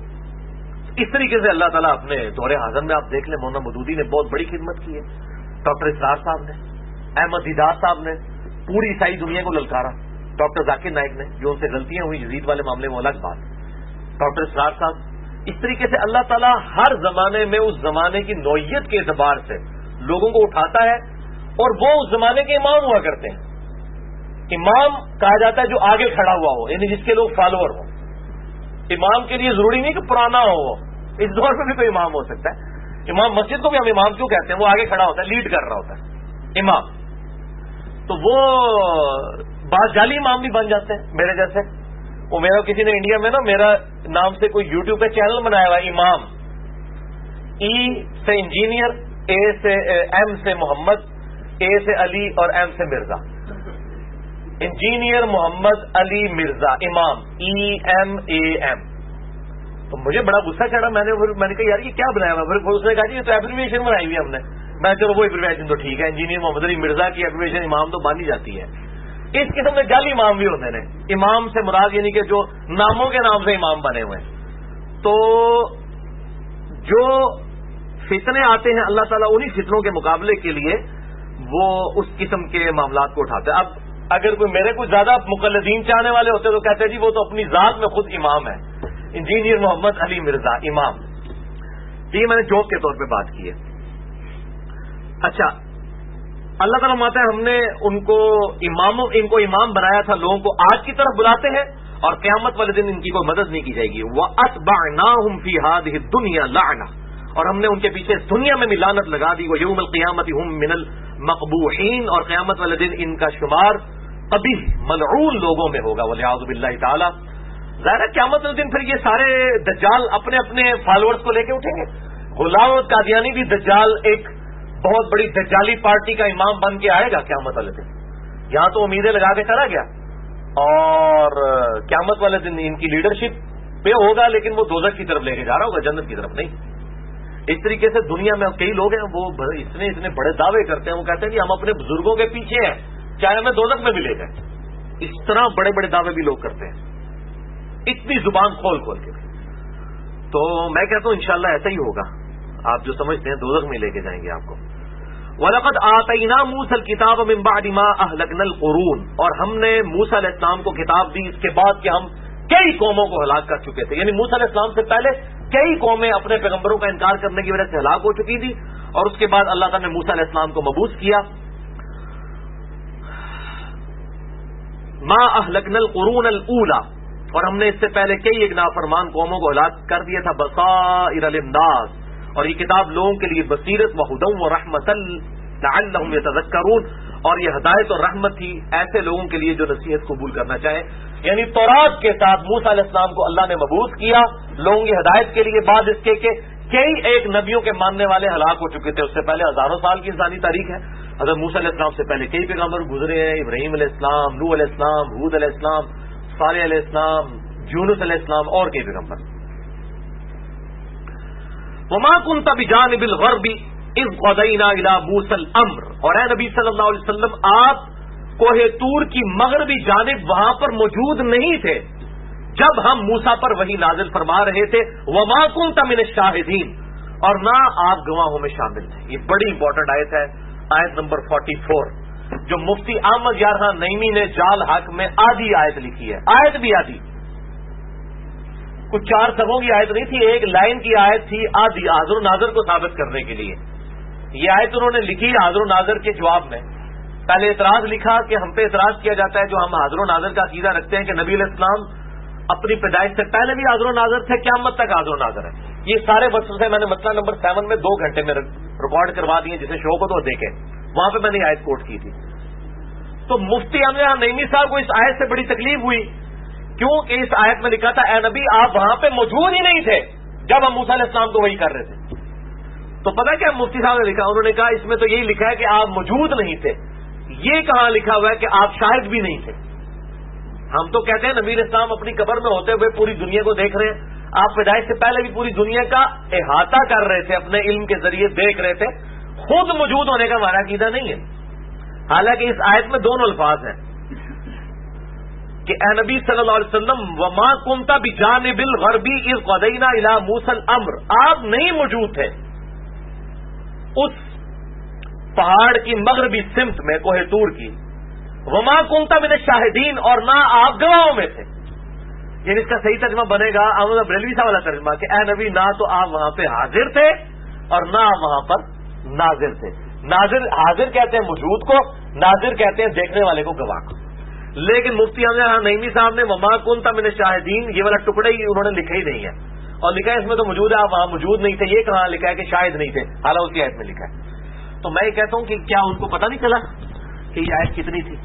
اس طریقے سے اللہ تعالیٰ اپنے دور حاضر میں آپ دیکھ لیں، مولانا مودودی نے بہت بڑی خدمت کی ہے، ڈاکٹر اسرار صاحب نے، احمد دیدار صاحب نے پوری عیسائی دنیا کو للکارا، ڈاکٹر ذاکر نائک نے، جو ان سے غلطیاں ہوئی یزید والے معاملے میں الگ بات، ڈاکٹر اسرار صاحب۔ اس طریقے سے اللہ تعالیٰ ہر زمانے میں اس زمانے کی نوعیت کے اعتبار سے لوگوں کو اٹھاتا ہے، اور وہ اس زمانے کے امام ہوا کرتے ہیں۔ امام کہا جاتا ہے جو آگے کھڑا ہوا ہو، یعنی جس کے لوگ فالوور ہوں۔ امام کے لیے ضروری نہیں کہ پرانا ہو، اس دور میں بھی کوئی امام ہو سکتا ہے۔ امام مسجد کو بھی ہم امام کیوں کہتے ہیں؟ وہ آگے کھڑا ہوتا ہے، لیڈ کر رہا ہوتا ہے امام۔ تو وہ بعض جعلی امام بھی بن جاتے ہیں میرے جیسے۔ وہ میرا کسی نے انڈیا میں نا میرا نام سے کوئی یوٹیوب پہ چینل بنایا ہوا امام، ای سے انجینئر، اے سے ایم سے محمد، اے سے علی اور M S Mirza, engineer Muhammad Ali Mirza Imam, E M A M. تو مجھے بڑا غصہ چڑھا، میں نے کہا یار یہ کیا بنایا ہوا؟ پھر اس نے کہا جی یہ تو ایبریویشن بنائی ہوئی ہے ہم نے۔ میں چلو وہ ایبریویشن تو ٹھیک ہے، انجینئر محمد علی مرزا کی ایبریویشن امام تو بن ہی جاتی ہے۔ اس قسم کے جعلی امام بھی ہوتے ہیں۔ امام سے مراد یعنی کہ جو ناموں کے نام سے امام بنے ہوئے ہیں۔ تو جو فتنے آتے ہیں اللہ تعالیٰ انہی فتنوں کے مقابلے کے لیے وہ اس قسم کے معاملات کو اٹھاتے ہیں۔ اب اگر میرے کوئی زیادہ مقلدین چاہنے والے ہوتے تو کہتے ہیں جی وہ تو اپنی ذات میں خود امام ہے، انجینئر محمد علی مرزا امام۔ یہ میں نے جوک کے طور پہ بات کی ہے۔ اچھا، اللہ تعالیٰ ماتا ہے ہم نے ان کو امام بنایا تھا، لوگوں کو آج کی طرف بلاتے ہیں، اور قیامت والے دن ان کی کوئی مدد نہیں کی جائے گی۔ وَأَتْبَعْنَاهُمْ فِي هَذِهِ الدُّنْيَا لَعْنَةً، اور ہم نے ان کے پیچھے اس دنیا میں بھی لعنت لگا دی۔ وَيَوْمَ الْقِيَامَةِ هُمْ مِنَ الْمَقْبُوحِينَ، اور قیامت والے دن ان کا شمار قبیح ملعون لوگوں میں ہوگا، وَلِعَاذُ بِاللَّهِ تعالی۔ ظاہر ہے قیامت والے دن پھر یہ سارے دجال اپنے اپنے فالوورز کو لے کے اٹھیں گے۔ غلام احمد قادیانی بھی دجال ایک بہت بڑی دجالی پارٹی کا امام بن کے آئے گا قیامت والے دن۔ یہاں تو امیدیں لگا کے چلا گیا، اور قیامت والے دن ان کی لیڈرشپ پہ ہوگا، لیکن وہ دوزخ کی طرف لے کے جا رہا ہوگا، جنت کی طرف نہیں۔ اس طریقے سے دنیا میں کئی لوگ ہیں وہ اتنے بڑے دعوے کرتے ہیں، وہ کہتے ہیں کہ ہم اپنے بزرگوں کے پیچھے ہیں چاہے ہمیں دوزخ میں بھی لے جائیں۔ اس طرح بڑے بڑے دعوے بھی لوگ کرتے ہیں، اتنی زبان کھول کھول کے۔ تو میں کہتا ہوں انشاءاللہ ایسا ہی ہوگا، آپ جو سمجھتے ہیں دوزخ میں لے کے جائیں گے آپ کو۔ وَلَقَدْ آتَيْنَا مُوسَى الْكِتَابَ مِنْ بَعْدِ مَا أَهْلَكْنَا الْقُرُونَ، اور ہم نے موسیٰ علیہ السلام کو کتاب دی اس کے بعد کہ ہم کئی قوموں کو ہلاک کر چکے تھے۔ یعنی موسیٰ علیہ السلام سے پہلے کئی قومیں اپنے پیغمبروں کا انکار کرنے کی وجہ سے ہلاک ہو چکی تھی، اور اس کے بعد اللہ تعالیٰ نے موسیٰ علیہ السلام کو مبعوث کیا۔ مَا أَهْلَكْنَا الْقُرُونَ الْأُولَى، اور ہم نے اس سے پہلے کئی ایک نافرمان قوموں کو ہلاک کر دیا تھا۔ بَصَائِرَ لِلنَّاسِ، اور یہ کتاب لوگوں کے لیے بصیرت وہدی ورحمۃ لعلہم یتذکرون، اور یہ ہدایت اور رحمت تھی ایسے لوگوں کے لیے جو نصیحت قبول کرنا چاہیں۔ یعنی تورات کے ساتھ موسیٰ علیہ السلام کو اللہ نے مبعوث کیا لوگوں کی ہدایت کے لیے، بعد اس کے کہ کئی ایک نبیوں کے ماننے والے ہلاک ہو چکے تھے، اس سے پہلے ہزاروں سال کی انسانی تاریخ ہے. حضرت موسیٰ علیہ السلام سے پہلے کئی پیغمبر گزرے ہیں، ابراہیم علیہ السلام، نوح علیہ السلام، ہود علیہ السلام، صالح علیہ السلام، یونس علیہ السلام اور کئی پیغمبر. وما كنت بجانب الغرب اذ قضينا الى موسى الامر، اور اے نبی صلی اللہ علیہ وسلم آپ کوہ طور کی مغربی جانب وہاں پر موجود نہیں تھے جب ہم موسیٰ پر وحی نازل فرما رہے تھے. وما كنت من الشاہدین، اور نہ آپ گواہوں میں شامل تھے. یہ بڑی امپورٹنٹ آیت ہے، آیت نمبر 44، جو مفتی احمد یارخان نعیمی نے جال حق میں آدھی آیت لکھی ہے. آیت بھی آدھی، کچھ 4 صفوں کی آیت نہیں تھی، ایک لائن کی آیت تھی آدھی، حاضر و ناظر کو ثابت کرنے کے لیے. یہ آیت انہوں نے لکھی حاضر و ناظر کے جواب میں. پہلے اعتراض لکھا کہ ہم پہ اعتراض کیا جاتا ہے جو ہم حاضر و ناظر کا عقیدہ رکھتے ہیں کہ نبی علیہ السلام اپنی پیدائش سے پہلے بھی حاضر و ناظر تھے، قیامت تک حاضر و ناظر ہے. یہ سارے وسوسے میں نے مسئلہ نمبر 7 میں 2 گھنٹے میں ریکارڈ کروا دیے، جسے شوق ہو تو دیکھیں، وہاں پہ میں نے آیت کوٹ کی تھی. تو مفتی احمد نعیمی صاحب کو اس آیت سے بڑی تکلیف ہوئی، کیونکہ اس آیت میں لکھا تھا اے نبی آپ وہاں پہ موجود ہی نہیں تھے جب ہم موسیٰ علیہ السلام کو وہی کر رہے تھے. تو پتہ کیا مفتی صاحب نے لکھا، انہوں نے کہا اس میں تو یہی لکھا ہے کہ آپ موجود نہیں تھے، یہ کہاں لکھا ہوا ہے کہ آپ شاہد بھی نہیں تھے. ہم تو کہتے ہیں نبی علیہ السلام اپنی قبر میں ہوتے ہوئے پوری دنیا کو دیکھ رہے ہیں، آپ پیدائش سے پہلے بھی پوری دنیا کا احاطہ کر رہے تھے، اپنے علم کے ذریعے دیکھ رہے تھے، خود موجود ہونے کا ہمارا عقیدہ نہیں ہے. حالانکہ اس آیت میں دونوں الفاظ ہیں کہ اے نبی صلی اللہ علیہ وسلم وما كنت بجانب الغرب اذ قضينا الى موسى الامر، آپ نہیں موجود تھے اس پہاڑ کی مغربی سمت میں کوہ طور کی. وما كنت من الشاہدین، اور نہ آپ گواہوں میں تھے. یعنی اس کا صحیح ترجمہ بنے گا احمد بریلوی صاحب والا ترجمہ کہ اے نبی نہ تو آپ وہاں پہ حاضر تھے اور نہ آپ وہاں پر ناظر تھے. ناظر حاضر کہتے ہیں موجود کو، ناظر کہتے ہیں دیکھنے والے کو، گواہ کو. لیکن مفتی احمد نعیمی صاحب نے وما كنت من الشاہدین یہ والا ٹکڑا ہی انہوں نے لکھا ہی نہیں ہے، اور لکھا ہے اس میں تو موجود ہے، آپ وہاں موجود نہیں تھے. یہ کہاں لکھا ہے کہ شاہد نہیں تھے، حالانکہ اس کی آیت میں لکھا ہے. تو میں یہ کہتا ہوں کہ کیا ان کو پتہ نہیں چلا کہ یہ آیت کتنی تھی؟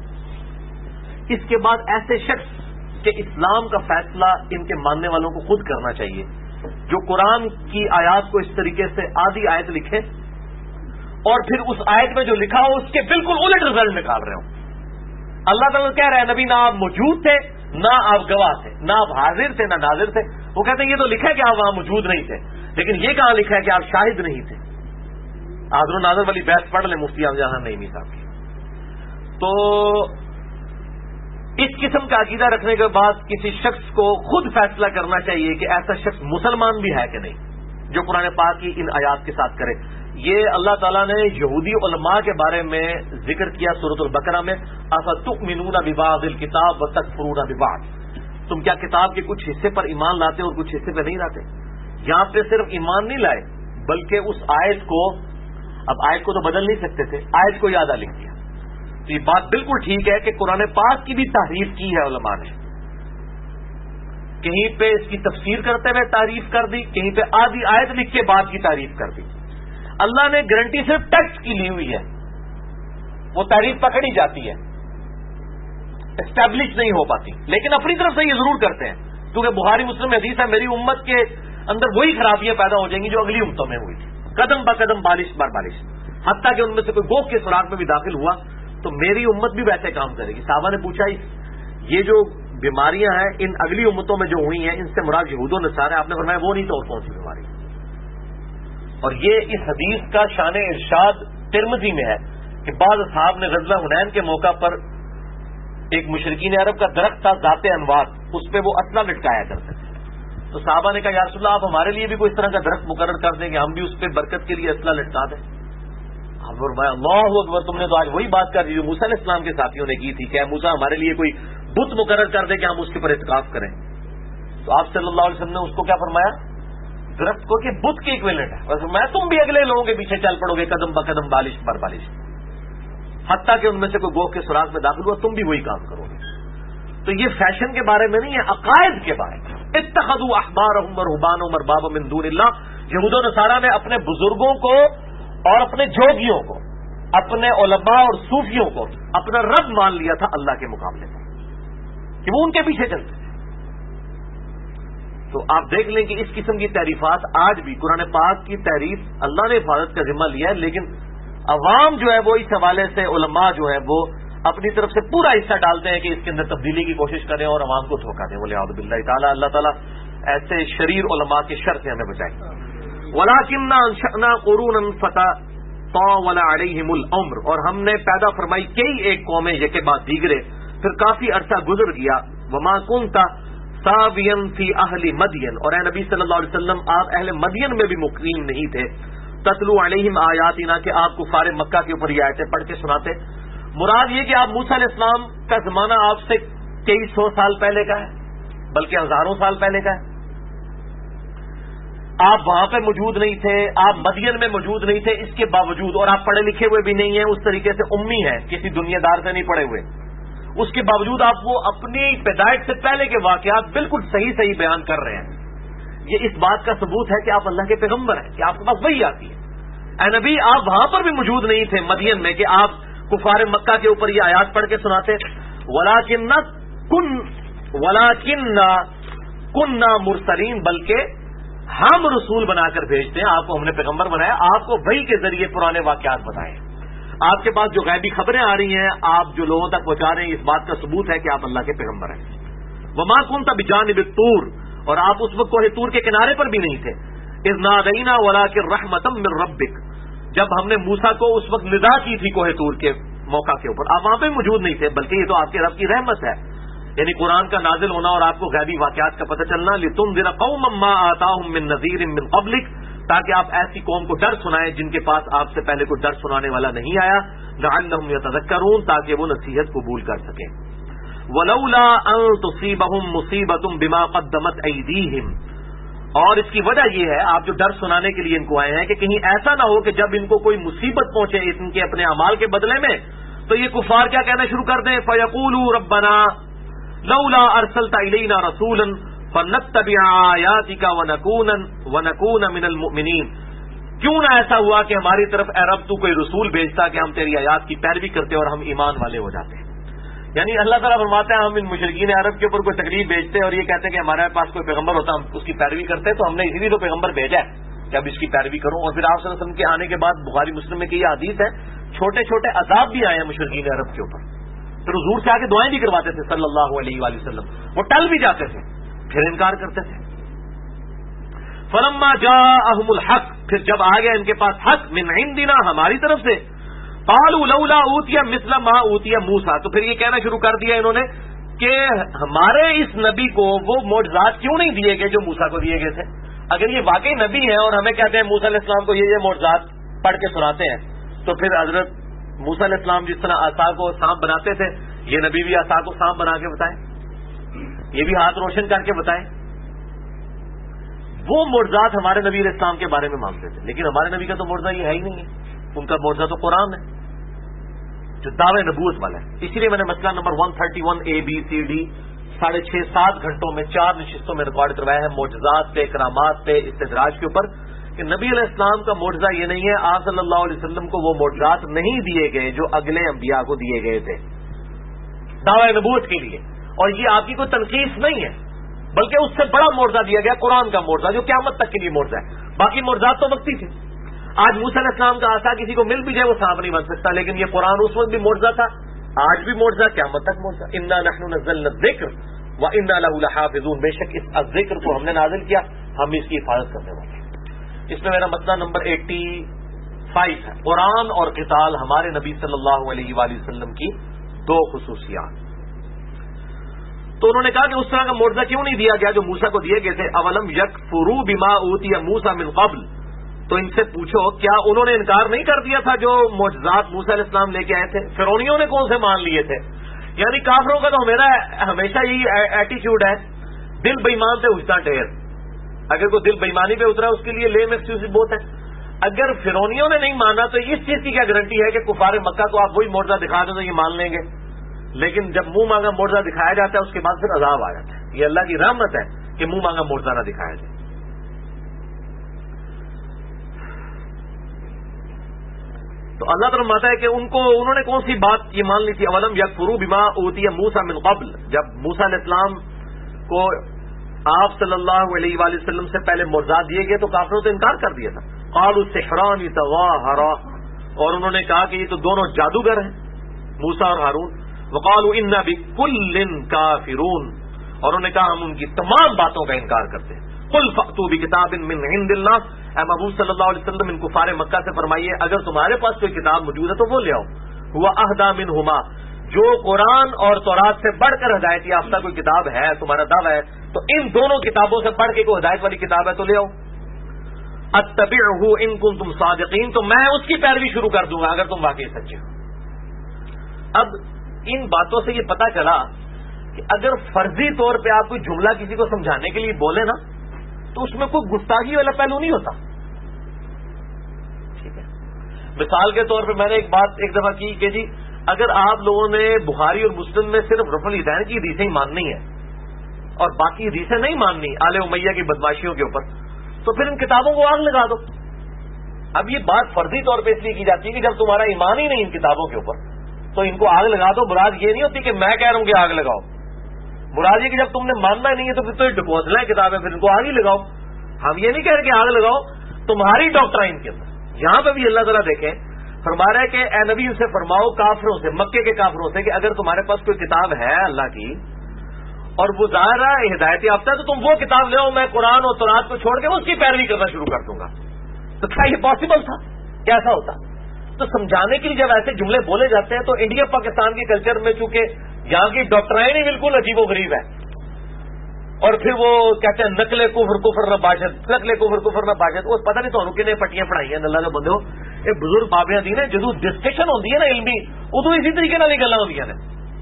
اس کے بعد ایسے شخص کہ اسلام کا فیصلہ ان کے ماننے والوں کو خود کرنا چاہیے، جو قرآن کی آیات کو اس طریقے سے آدھی آیت لکھے اور پھر اس آیت میں جو لکھا ہو اس کے بالکل الٹ رزلٹ نکال رہے ہوں. اللہ تعالیٰ کہہ رہے ہیں نبی نہ آپ موجود تھے، نہ آپ گواہ تھے، نہ آپ حاضر تھے، نہ ناظر تھے. وہ کہتے ہیں یہ تو لکھا ہے کہ آپ وہاں موجود نہیں تھے، لیکن یہ کہاں لکھا ہے کہ آپ شاہد نہیں تھے. حاضر و ناظر والی بحث پڑھ لیں مفتی احمد نعیمی صاحب کی. تو اس قسم کا عقیدہ رکھنے کے بعد کسی شخص کو خود فیصلہ کرنا چاہیے کہ ایسا شخص مسلمان بھی ہے کہ نہیں جو قرآن پاک کی ان آیات کے ساتھ کرے. یہ اللہ تعالیٰ نے یہودی علماء کے بارے میں ذکر کیا سورۃ البقرہ میں، افتؤمنون ببعض الکتاب وتکفرون ببعض، تم کیا کتاب کے کچھ حصے پر ایمان لاتے اور کچھ حصے پہ نہیں لاتے. یہاں پہ صرف ایمان نہیں لائے بلکہ اس آیت کو، اب آیت کو تو بدل نہیں سکتے تھے، آیت کو یاد لکھ دیا. تو یہ بات بالکل ٹھیک ہے کہ قرآن پاک کی بھی تحریف کی ہے علماء نے، کہیں پہ اس کی تفسیر کرتے ہوئے تعریف کر دی، کہیں پہ آدھی آیت لکھ کے بعد کی تعریف کر دی. اللہ نے گارنٹی صرف ٹیکسٹ کی لی ہوئی ہے، وہ تعریف پکڑی جاتی ہے، اسٹیبلش نہیں ہو پاتی، لیکن اپنی طرف سے یہ ضرور کرتے ہیں. کیونکہ بخاری مسلم حدیث ہے میری امت کے اندر وہی خرابیاں پیدا ہو جائیں گی جو اگلی امتوں میں ہوئی تھی، قدم با قدم بالش بر بالش، حتیٰ کہ ان میں سے کوئی گوہ کے سراغ میں بھی داخل ہوا تو میری امت بھی ویسے کام کرے گی. صحابہ نے پوچھا یہ جو بیماریاں ہیں ان اگلی امتوں میں جو ہوئی ہیں ان سے مراد یہود و نصارہ ہیں، آپ نے فرمایا وہ نہیں تو اور کون سی بیماری. اور یہ اس حدیث کا شان ارشاد ترمذی میں ہے کہ بعض اصحاب نے غزوہ حنین کے موقع پر ایک مشرکین عرب کا درخت تھا ذات انوار، اس پہ وہ اسلحہ لٹکایا کرتے تھے. تو صحابہ نے کہا یا رسول اللہ آپ ہمارے لیے بھی کوئی اس طرح کا درخت مقرر کر دیں کہ ہم بھی اس پہ برکت کے لیے اسلحہ لٹکا دیں. اب فرمایا اللہ اکبر، تم نے تو آج وہی بات کر دی جو موسیٰ علیہ السلام کے ساتھیوں نے کی تھی کہ موسیٰ ہمارے لیے کوئی بت مقرر کر دے کہ ہم اس کے اوپر اعتکاف کریں. تو آپ صلی اللہ علیہ وسلم نے اس کو کیا فرمایا، درخت کو کہ بت کے ایکویلنٹ ہے. اور فرمایا تم بھی اگلے لوگوں کے پیچھے چل پڑو گے قدم با قدم بالش بر بالش، حتیٰ کہ ان میں سے کوئی گوہ کے سراغ میں داخل ہوا تم بھی وہی کام کرو گے. تو یہ فیشن کے بارے میں نہیں ہے، عقائد کے بارے میں. اتخذوا احبارهم ورهبانهم اربابا من دون اللہ، یہود و نصارہ نے اپنے بزرگوں کو اور اپنے جوگیوں کو، اپنے علماء اور صوفیوں کو اپنا رب مان لیا تھا اللہ کے مقابلے میں، کہ وہ ان کے پیچھے چلتے تھے. تو آپ دیکھ لیں کہ اس قسم کی تعریفات آج بھی قرآن پاک کی تعریف اللہ نے حفاظت کا ذمہ لیا ہے، لیکن عوام جو ہے وہ اس حوالے سے علماء جو ہے وہ اپنی طرف سے پورا حصہ ڈالتے ہیں کہ اس کے اندر تبدیلی کی کوشش کریں اور عوام کو دھوکہ دیں. ولیعوذ باللہ تعالیٰ، اللہ تعالیٰ ایسے شریر علماء کے شر سے ہمیں بچائے. وَلَٰكِنَّا أَنشَأْنَا قُرُونًا فَتَطَاوَلَ عَلَيْهِمُ الْأَمْرُ، اور ہم نے پیدا فرمائی کئی ایک قومیں یکے بعد دیگرے، پھر کافی عرصہ گزر گیا. وَمَا كُنْتَ سَاوِيًا فِي أَهْلِ مَدْيَنَ، اور اے نبی صلی اللہ علیہ وسلم آپ اہل مدین میں بھی مقیم نہیں تھے. تتلو علیہم آیاتنا، کہ آپ کفار مکہ کے اوپر یہ آیتیں پڑھ کے سناتے. مراد یہ کہ آپ موسیٰ علیہ السلام کا زمانہ آپ سے کئی سو سال پہلے کا ہے، بلکہ ہزاروں سال پہلے کا ہے. آپ وہاں پہ موجود نہیں تھے، آپ مدین میں موجود نہیں تھے، اس کے باوجود، اور آپ پڑھے لکھے ہوئے بھی نہیں ہیں، اس طریقے سے امی ہیں، کسی دنیا دار سے نہیں پڑھے ہوئے، اس کے باوجود آپ وہ اپنی پیدائش سے پہلے کے واقعات بالکل صحیح بیان کر رہے ہیں. یہ اس بات کا ثبوت ہے کہ آپ اللہ کے پیغمبر ہیں، کہ آپ کے پاس وحی آتی ہے. اے نبی، آپ وہاں پر بھی موجود نہیں تھے مدین میں کہ آپ کفار مکہ کے اوپر یہ آیات پڑھ کے سناتے. وَلَٰكِنَّا كُنَّا مُرْسَلِينَ، بلکہ ہم رسول بنا کر بھیجتے ہیں، آپ کو ہم نے پیغمبر بنایا، آپ کو وحی کے ذریعے پرانے واقعات بتائے. آپ کے پاس جو غیبی خبریں آ رہی ہیں، آپ جو لوگوں تک پہنچا رہے ہیں، اس بات کا ثبوت ہے کہ آپ اللہ کے پیغمبر ہیں. وَمَا كُنْتَ بِجَانِبِ الطُّورِ، اور آپ اس وقت کوہ طور کے کنارے پر بھی نہیں تھے. اِذْ نَادَيْنَا وَلَٰكِن رَحْمَةً مِّن رَّبِّكَ، جب ہم نے موسیٰ کو اس وقت ندا کی تھی کوہ طور کے موقع کے اوپر، آپ وہاں پہ موجود نہیں تھے، بلکہ یہ تو آپ کے رب کی رحمت ہے، یعنی قرآن کا نازل ہونا اور آپ کو غیبی واقعات کا پتہ چلنا. لِتُنذِرَ قَوْمًا مَّا آتَاهُم مِّن نَّذِيرٍ مِّن قَبْلِكَ، تاکہ آپ ایسی قوم کو ڈر سنائیں جن کے پاس آپ سے پہلے کوئی ڈر سنانے والا نہیں آیا. لَعَلَّهُمْ يَتَذَكَّرُونَ، تاکہ وہ نصیحت قبول کر سکیں. وَلَوْلَا أَن تُصِيبَهُم مُّصِيبَةٌ بِمَا قَدَّمَتْ أَيْدِيهِمْ، اور اس کی وجہ یہ ہے، آپ جو ڈر سنانے کے لیے ان کو آئے ہیں، کہ کہیں ایسا نہ ہو کہ جب ان کو کوئی مصیبت پہنچے ان کے اپنے اعمال کے بدلے میں، تو یہ کفار کیا کہنا شروع کر دیں، فَيَقُولُوا رَبَّنَا لَوْلَا أَرْسَلْتَ إِلَيْنَا رَسُولًا فَنَتَّبِعَ آيَاتِكَ وَنَكُونَ مِنَ الْمُؤْمِنِينَ، کیوں نہ ایسا ہوا کہ ہماری طرف اے رب تو کوئی رسول بھیجتا کہ ہم تیری آیات کی پیروی کرتے اور ہم ایمان والے ہو جاتے. یعنی اللہ تعالیٰ فرماتا ہے ہم ان مشرکین عرب کے اوپر کوئی تکلیف بھیجتے اور یہ کہتے ہیں کہ ہمارے پاس کوئی پیغمبر ہوتا ہم اس کی پیروی کرتے، تو ہم نے اسی لیے تو پیغمبر بھیجا ہے کہ اب اس کی پیروی کروں. اور پھر آپ صلی اللہ علیہ وسلم کے آنے کے بعد بخاری مسلم میں کی یہ حدیث ہے، چھوٹے چھوٹے عذاب بھی آئے ہیں مشرکین عرب کے اوپر، پھر حضور سے آ کے دعائیں بھی کرواتے تھے صلی اللہ علیہ وآلہ وسلم، وہ ٹل بھی جاتے تھے، پھر انکار کرتے تھے. فلما جاءهم الحق، پھر جب آ گیا ان کے پاس حق، من عندنا، ہماری طرف سے، قالوا لولا اوتي مثل ما اوتي موسیٰ، تو پھر یہ کہنا شروع کر دیا انہوں نے کہ ہمارے اس نبی کو وہ معجزات کیوں نہیں دیے گئے جو موسیٰ کو دیے گئے تھے. اگر یہ واقعی نبی ہیں اور ہمیں کہتے ہیں موسیٰ علیہ السلام کو یہ معجزات پڑھ کے سناتے ہیں، تو پھر حضرت موسیٰ علیہ السلام جس طرح عصا کو سانپ بناتے تھے، یہ نبی بھی عصا کو سانپ بنا کے بتائیں، یہ بھی ہاتھ روشن کر کے بتائیں. وہ معجزات ہمارے نبی علیہ السلام کے بارے میں مانگتے تھے، لیکن ہمارے نبی کا تو معجزہ یہ ہے ہی نہیں ہے، ان کا معجزہ تو قرآن ہے جو دعوے نبوت والا ہے. اسی لیے میں نے مسئلہ نمبر 131 ABCD 6.5-7 گھنٹوں میں 4 نشستوں میں ریکارڈ کروایا ہے، معجزات پہ، کرامات پہ، استدراج کے اوپر، کہ نبی علیہ السلام کا معجزہ یہ نہیں ہے، آپ صلی اللہ علیہ وسلم کو وہ معجزات نہیں دیے گئے جو اگلے انبیاء کو دیے گئے تھے دعوے نبوت کے لیے. اور یہ آپ کی کوئی تنقیص نہیں ہے، بلکہ اس سے بڑا معجزہ دیا گیا، قرآن کا معجزہ جو قیامت تک کے لیے معجزہ ہے. باقی معجزات تو وقتی تھے. آج موسیٰ علیہ السلام کا عصا کسی کو مل بھی جائے وہ سانپ نہیں بن سکتا، لیکن یہ قرآن اس وقت بھی معجزہ تھا، آج بھی معجزہ، قیامت تک معجزہ. انا نحن نزلنا الذکر وانا له لحافظون، بے شک اس ذکر کو ہم نے نازل کیا، ہم اس کی حفاظت کرنے والے ہیں. اس میں میرا مسئلہ نمبر 85 ہے، قرآن اور قتال ہمارے نبی صلی اللہ علیہ وآلہ وسلم کی دو خصوصیات. تو انہوں نے کہا کہ اس طرح کا معجزہ کیوں نہیں دیا گیا جو موسیٰ کو دیے گئے تھے. اولم یکفروا بما اوتی موسیٰ من قبل، تو ان سے پوچھو کیا انہوں نے انکار نہیں کر دیا تھا جو معجزات موسیٰ علیہ السلام لے کے آئے تھے؟ فرعونیوں نے کون سے مان لیے تھے؟ یعنی کافروں کا تو میرا ہمیشہ یہی ایٹیچیوڈ ہے، دل بے ایمان سے اجتا ڈھیر. اگر کوئی دل بے ایمانی پہ اترا اس کے لیے لیم ایکسکیوز بہت ہے. اگر فرعونیوں نے نہیں مانا تو اس چیز کی کیا گارنٹی ہے کہ کفار مکہ کو آپ وہی معجزہ دکھا دو تو یہ مان لیں گے؟ لیکن جب منہ مانگا معجزہ دکھایا جاتا ہے اس کے بعد پھر عذاب آ جاتا ہے. یہ اللہ کی رحمت ہے کہ منہ مانگا معجزہ نہ دکھایا جائے. تو اللہ تعالیٰ فرماتا ہے کہ انہوں نے کون سی بات یہ مان لی تھی؟ اولم یکفروا بما اوتی موسیٰ من قبل، جب موسیٰ علیہ السلام کو آپ صلی اللہ علیہ وآلہ وسلم سے پہلے معجزات دیے گئے تو کافروں نے انکار کر دیا تھا. قالوا سحران تظاہرا، اور انہوں نے کہا کہ یہ تو دونوں جادوگر ہیں، موسیٰ اور ہارون. وقالوا انا بکل کافرون، اور انہوں نے کہا ہم ان کی تمام باتوں کا انکار کرتے ہیں. قل فأتوا بکتاب من عند اللہ، اے محبوب صلی اللہ علیہ وسلم ان کفار مکہ سے فرمائیے اگر تمہارے پاس کوئی کتاب موجود ہے تو وہ لے آؤ. ہوا اہدی منہما، جو قرآن اور تورات سے بڑھ کر ہدایت یافتہ کوئی کتاب ہے تمہارا دعویٰ ہے تو ان دونوں کتابوں سے پڑھ کے کوئی ہدایت والی کتاب ہے تو لے آؤ. اتبعہ ان کنتم صادقین، تو میں اس کی پیروی شروع کر دوں گا اگر تم واقعی سچے ہو. اب ان باتوں سے یہ پتا چلا کہ اگر فرضی طور پہ آپ کوئی جملہ کسی کو سمجھانے کے لیے بولے نا تو اس میں کوئی گستاخی والا پہلو نہیں ہوتا. ٹھیک ہے، مثال کے طور پہ میں نے ایک بات ایک دفعہ کی کہ جی اگر آپ لوگوں نے بخاری اور مسلم میں صرف رفع الیدین کی حدیثیں ہی ماننی ہے اور باقی حدیثیں نہیں ماننی آل امیہ کی بدماشیوں کے اوپر تو پھر ان کتابوں کو آگ لگا دو. اب یہ بات فرضی طور پہ اس لیے کی جاتی ہے کہ جب تمہارا ایمان ہی نہیں ان کتابوں کے اوپر تو ان کو آگ لگا دو. مراد یہ نہیں ہوتی کہ میں کہہ رہا ہوں کہ آگ لگاؤ، مراد یہ کہ جب تم نے ماننا نہیں ہے تو پھر تو یہ ڈپوزلیں کتابیں پھر ان کو آگ ہی لگاؤ. ہم یہ نہیں کہہ رہے کہ آگ لگاؤ تمہاری ڈاکٹرائن کے اندر. یہاں پہ بھی اللہ تعالیٰ دیکھیں فرما رہا ہے کہ اے نبی ان سے فرماؤ کافروں سے، مکے کے کافروں سے کہ اگر تمہارے پاس کوئی کتاب ہے اللہ کی اور وہ ظاہر ہے ہدایت یافتہ ہے تو تم وہ کتاب لے آؤ، میں قرآن اور تورات کو چھوڑ کے اس کی پیروی کرنا شروع کر دوں گا. تو کیا یہ پاسبل تھا؟ کیسا ہوتا؟ تو سمجھانے کے لیے جب ایسے جملے بولے جاتے ہیں تو انڈیا پاکستان کے کلچر میں چونکہ یہاں کی ڈاکٹرائن ہی بالکل عجیب و غریب ہے اور پھر وہ کہتے ہیں نقل کفر کفر نہ باشد، نقل کفر کفر نہ باشد. وہ پتہ نہیں تو کنے پٹیاں پڑھائی ہیں اللہ کے بندے ہو. یہ بزرگ بابیاں دی نے جدو ڈسکشن ہوتی ہے نا علمی ادو اسی طریقے نال گلاں ہوندیاں نے.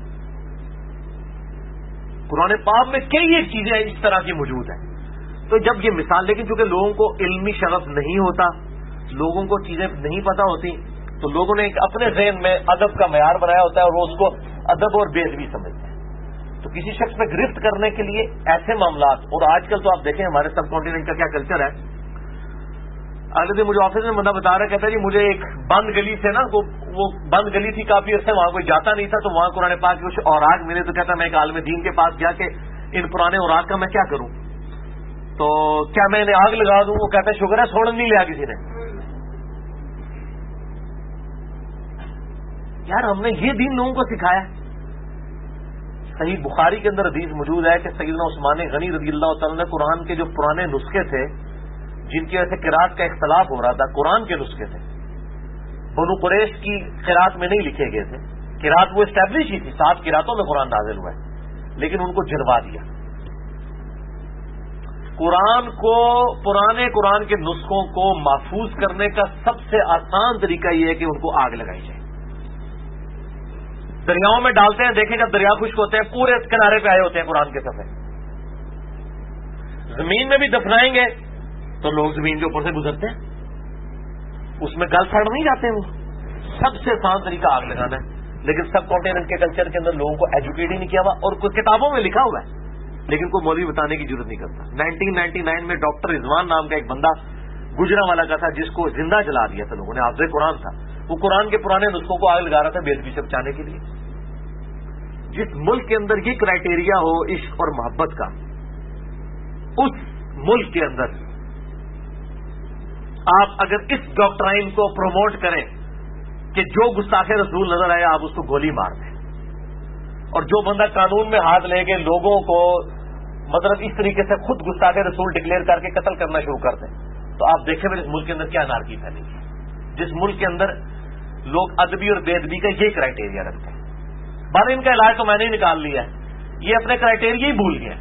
قرآن پاک میں کئی ایک چیزیں اس طرح کی موجود ہیں. تو جب یہ مثال، لیکن چونکہ لوگوں کو علمی شغف نہیں ہوتا، لوگوں کو چیزیں نہیں پتہ ہوتی تو لوگوں نے ایک اپنے ذہن میں ادب کا معیار بنایا ہوتا ہے اور وہ اس کو ادب اور بے ادبی سمجھتے ہیں. تو کسی شخص میں گرفت کرنے کے لیے ایسے معاملات، اور آج کل تو آپ دیکھیں ہمارے سب کانٹیننٹ کا کیا کلچر ہے. اگلے دن مجھے آفس میں بندہ بتا رہا کہتا ہے جی مجھے ایک بند گلی سے نا وہ بند گلی تھی کافی عرصے، وہاں کوئی جاتا نہیں تھا تو وہاں قرآن پاک کے کچھ اوراق ملے تو کہتا میں ایک عالم دین کے پاس گیا کہ ان پرانے اوراق کا میں کیا کروں، تو کیا میں انہیں آگ لگا دوں؟ وہ کہتا ہے شکر ہے چھوڑ نہیں لیا کسی نے. یار ہم نے یہ دین لوگوں کو سکھایا. صحیح بخاری کے اندر حدیث موجود ہے کہ سیدنا عثمان غنی رضی اللہ تعالیٰ نے قرآن کے جو پرانے نسخے تھے جن کی وجہ سے قرات کا اختلاف ہو رہا تھا، قرآن کے نسخے تھے، بنو قریش کی قرات میں نہیں لکھے گئے تھے. قرات وہ اسٹیبلش ہی تھی، 7 قراتوں میں قرآن نازل ہوا ہے لیکن ان کو جلوا دیا. قرآن کو، پرانے قرآن کے نسخوں کو محفوظ کرنے کا سب سے آسان طریقہ یہ ہے کہ ان کو آگ لگائی جائے. دریاؤں میں ڈالتے ہیں، دیکھیں جب دریا خشک ہوتے ہیں پورے کنارے پہ آئے ہوتے ہیں قرآن کے صفحے. زمین میں بھی دفنائیں گے تو لوگ زمین کے اوپر سے گزرتے ہیں، اس میں گل سڑ نہیں جاتے. وہ سب سے آسان طریقہ آگ لگانا ہے. لیکن سب کانٹیننٹ کے کلچر کے اندر لوگوں کو ایجوکیٹ ہی نہیں کیا ہوا اور کچھ کتابوں میں لکھا ہوا ہے لیکن کوئی مولوی بتانے کی ضرورت نہیں کرتا. 1999 میں ڈاکٹر رضوان نام کا ایک بندہ گجرا والا کا تھا جس کو زندہ جلا دیا تھا لوگوں نے. حافظ قرآن تھا وہ، قرآن کے پرانے نسخوں کو آگ لگا رہا تھا بے ادبی سے بچانے کے لیے. جس ملک کے اندر یہ کرائٹیریا ہو عشق اور محبت کا، اس ملک کے اندر آپ اگر اس ڈاکٹرائن کو پروموٹ کریں کہ جو گستاخ رسول نظر آئے آپ اس کو گولی مار دیں، اور جو بندہ قانون میں ہاتھ لے کے لوگوں کو مطلب اس طریقے سے خود گستاخ رسول ڈکلیئر کر کے قتل کرنا شروع کر دیں، تو آپ دیکھیں پھر اس ملک کے اندر کیا انارکی پھیلے گی. جس ملک کے اندر لوگ ادبی اور بے ادبی کا یہ کرائٹیریا رکھتے ہیں. بار ان کا علاج تو میں نے نکال لیا ہے، یہ اپنے کرائٹیریا ہی بھول گئے ہیں،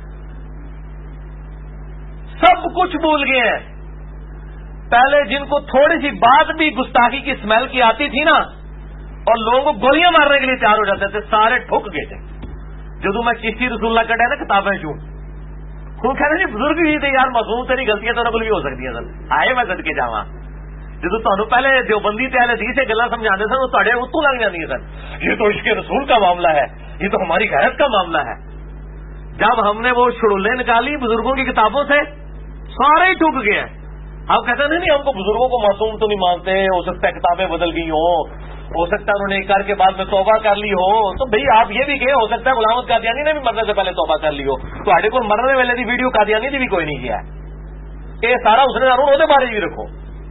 سب کچھ بھول گئے ہیں. پہلے جن کو تھوڑی سی بات بھی گستاخی کی اسمیل کی آتی تھی نا اور لوگوں کو گولیاں مارنے کے لیے تیار ہو جاتے تھے، سارے ٹھک گئے تھے. جدو میں چشتی رسول اللہ کٹا نا کتابیں چوں خون کہنے جی بزرگ ہی تھے یار، معصوم تیری غلطیاں تو بھی ہو سکتی ہیں. آئے میں صدقے جاواں جدو تمہیں پہلے دیوبندی تے اہل حدیث سے گلاں سمجھاتے سن وہ تہاڈے اتوں لگ جاندیاں سن، یہ تو عشق رسول کا معاملہ ہے، یہ تو ہماری غیرت کا معاملہ ہے. جب ہم نے وہ شڑولیں نکالی بزرگوں کی کتابوں سے سارے ہی ٹوٹ گئے ہیں. آپ کہتے ہیں نہیں ہم کو بزرگوں کو معصوم تو نہیں مانتے، ہو سکتا ہے کتابیں بدل گئی ہوں، ہو سکتا ہے انہوں نے کر کے بعد میں توبہ کر لی ہو، تو بھئی آپ یہ بھی کہیں ہو سکتا ہے غلام احمد قادیانی نے بھی مرنے سے پہلے توبہ کر لی ہو، تو آڈے کو مرنے والے دی ویڈیو قادیانی دی بھی کوئی نہیں کیا ہے، یہ سارا اس نے ضرور وہ بارے بھی رکھو۔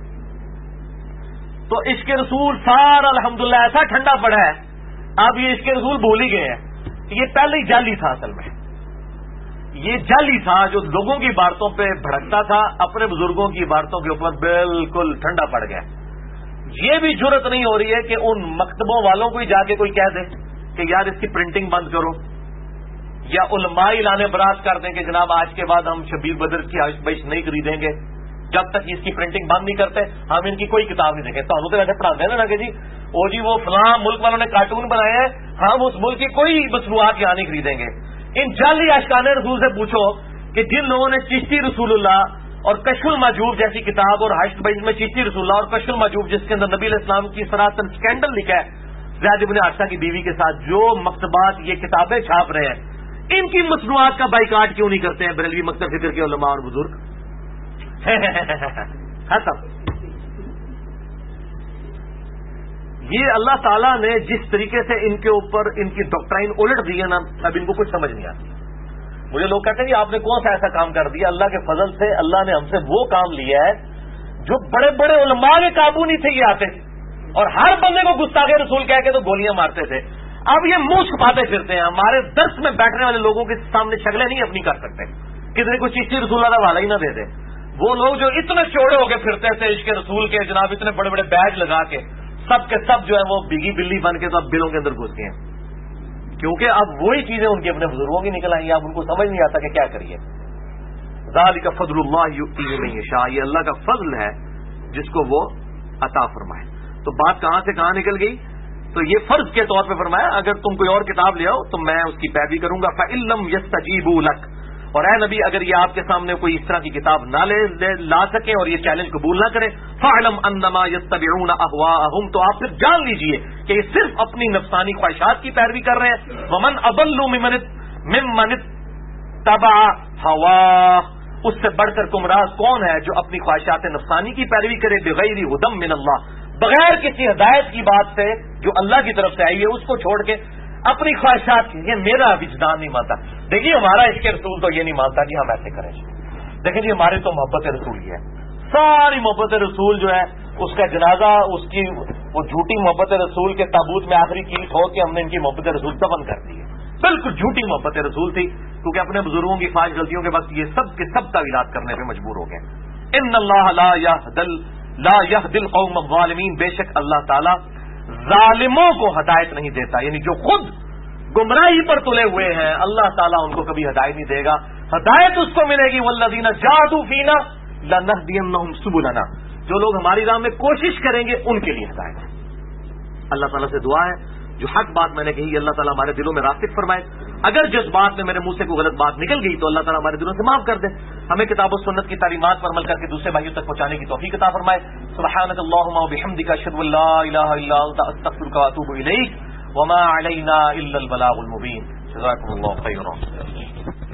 تو عشق رسول سارا الحمدللہ ایسا ٹھنڈا پڑا ہے، اب یہ عشق رسول بھول ہی گئے ہیں کہ یہ پہلے ہی جعلی تھا، اصل میں یہ جعلی تھا جو لوگوں کی عبارتوں پہ بھڑکتا تھا، اپنے بزرگوں کی عبارتوں کے اوپر بالکل ٹھنڈا پڑ گیا۔ یہ بھی جرت نہیں ہو رہی ہے کہ ان مکتبوں والوں کو ہی جا کے کوئی کہہ دے کہ یار اس کی پرنٹنگ بند کرو، یا علماء اعلان برات کر دیں کہ جناب آج کے بعد ہم شبیر بدر کی آئش بائش نہیں خریدیں گے جب تک اس کی پرنٹنگ بند نہیں کرتے، ہم ان کی کوئی کتاب نہیں دیں گے۔ تو ہم تو ویسے پڑھاتے ہیں نا کہ جی او جی وہ فلاں ملک والوں نے کارٹون بنائے ہیں، ہم اس ملک کی کوئی مصنوعات یہاں نہیں خریدیں گے۔ ان جعلی عاشقان رسول سے پوچھو کہ جن لوگوں نے چشتی رسول اللہ اور کشف المحجوب جیسی کتاب، اور حشر بائز میں چشتی رسول اللہ اور کشف المحجوب جس کے اندر نبی علیہ السلام کی سراسر اسکینڈل لکھا ہے زید بن حارثہ کی بیوی کے ساتھ، جو مکتبات یہ کتابیں چھاپ رہے ہیں ان کی مصنوعات کا بائیکاٹ کیوں نہیں کرتے ہیں بریلوی مکتب فکر کے علماء اور بزرگ؟ ختم۔ یہ اللہ تعالیٰ نے جس طریقے سے ان کے اوپر ان کی ڈاکٹرائن الٹ دی ہے نا، اب ان کو کچھ سمجھ نہیں آتی۔ مجھے لوگ کہتے ہیں کہ آپ نے کون سا ایسا کام کر دیا؟ اللہ کے فضل سے اللہ نے ہم سے وہ کام لیا ہے جو بڑے بڑے علماء کے قابو نہیں تھے یہ آتے، اور ہر بندے کو گستاخ رسول کہہ کے تو گولیاں مارتے تھے۔ اب یہ منہ چھپاتے پھرتے ہیں، ہمارے درس میں بیٹھنے والے لوگوں کے سامنے شکلیں نہیں اپنی کر سکتے، کسی کو چشتی رسول اللہ کا حوالہ ہی نہ دے دے۔ وہ لوگ جو اتنے چوڑے ہو کے پھرتے تھے عشق رسول کے، جناب اتنے بڑے بڑے بیج لگا کے، سب کے سب جو ہے وہ بگی بلی بن کے تو اب بلوں کے اندر گھس گئے ہیں، کیونکہ اب وہی چیزیں ان کے اپنے بزرگوں کی نکل آئی ہیں، اب ان کو سمجھ نہیں آتا کہ کیا کریے۔ ذالک فضل اللہ یؤتیہ من یشاء، یہ اللہ کا فضل ہے جس کو وہ عطا فرمائے۔ تو بات کہاں سے کہاں نکل گئی؟ تو یہ فرض کے طور پہ فرمایا اگر تم کوئی اور کتاب لے آؤ تو میں اس کی پیروی کروں گا۔ فَإِن لَّمْ يَسْتَجِيبُوا لَكَ، اور اے نبی اگر یہ آپ کے سامنے کوئی اس طرح کی کتاب نہ لا سکے اور یہ چیلنج قبول نہ کرے، فَاعْلَمْ أَنَّمَا يَتَّبِعُونَ أَهْوَاءَهُمْ، تو آپ پھر جان لیجئے کہ یہ صرف اپنی نفسانی خواہشات کی پیروی کر رہے ہیں۔ وَمَنْ أَضَلُّ مِمَّنِ اتَّبَعَ هَوَاهُ، اس سے بڑھ کر گمراہ کون ہے جو اپنی خواہشات نفسانی کی پیروی کرے، بغیر ہدی من اللہ، بغیر کسی ہدایت کی بات سے جو اللہ کی طرف سے آئی ہے اس کو چھوڑ کے اپنی خواہشات کی۔ یہ میرا وجدان نہیں مانتا۔ دیکھیے ہمارا عشق رسول تو یہ نہیں مانتا کہ ہم ایسے کریں۔ دیکھیں جی ہماری تو محبت رسول ہی ہے، ساری محبت رسول جو ہے اس کا جنازہ، اس کی وہ جھوٹی محبت رسول کے تابوت میں آخری چیز ہو کہ ہم نے ان کی محبت رسول دفن کر دی ہے، بالکل جھوٹی محبت رسول تھی، کیونکہ اپنے بزرگوں کی فاحش غلطیوں کے وقت یہ سب کے سب تعویلات کرنے پہ مجبور ہو گئے۔ ان اللہ لا یہدی القوم الظالمین، بے شک اللہ تعالیٰ ظالموں کو ہدایت نہیں دیتا، یعنی جو خود گمراہی پر تلے ہوئے ہیں اللہ تعالیٰ ان کو کبھی ہدایت نہیں دے گا۔ ہدایت اس کو ملے گی والذین جاہدوا فینا لنہدینہم سبلنا، جو لوگ ہماری راہ میں کوشش کریں گے ان کے لیے ہدایت ہے۔ اللہ تعالیٰ سے دعا ہے جو حق بات میں نے کہی اللہ تعالیٰ ہمارے دلوں میں راسخ فرمائے، اگر جس بات میں میرے منہ سے کوئی غلط بات نکل گئی تو اللہ تعالیٰ ہمارے دلوں سے معاف کر دے، ہمیں کتاب و سنت کی تعلیمات پر عمل کر کے دوسرے بھائیوں تک پہنچانے کی توفیق عطا فرمائے۔ سبحانک اللہم وبحمدک اشہد ان لا الہ الا انت استغفرک واتوب الیک وما علینا الا البلاغ المبین۔ جزاکم اللہ خیرا۔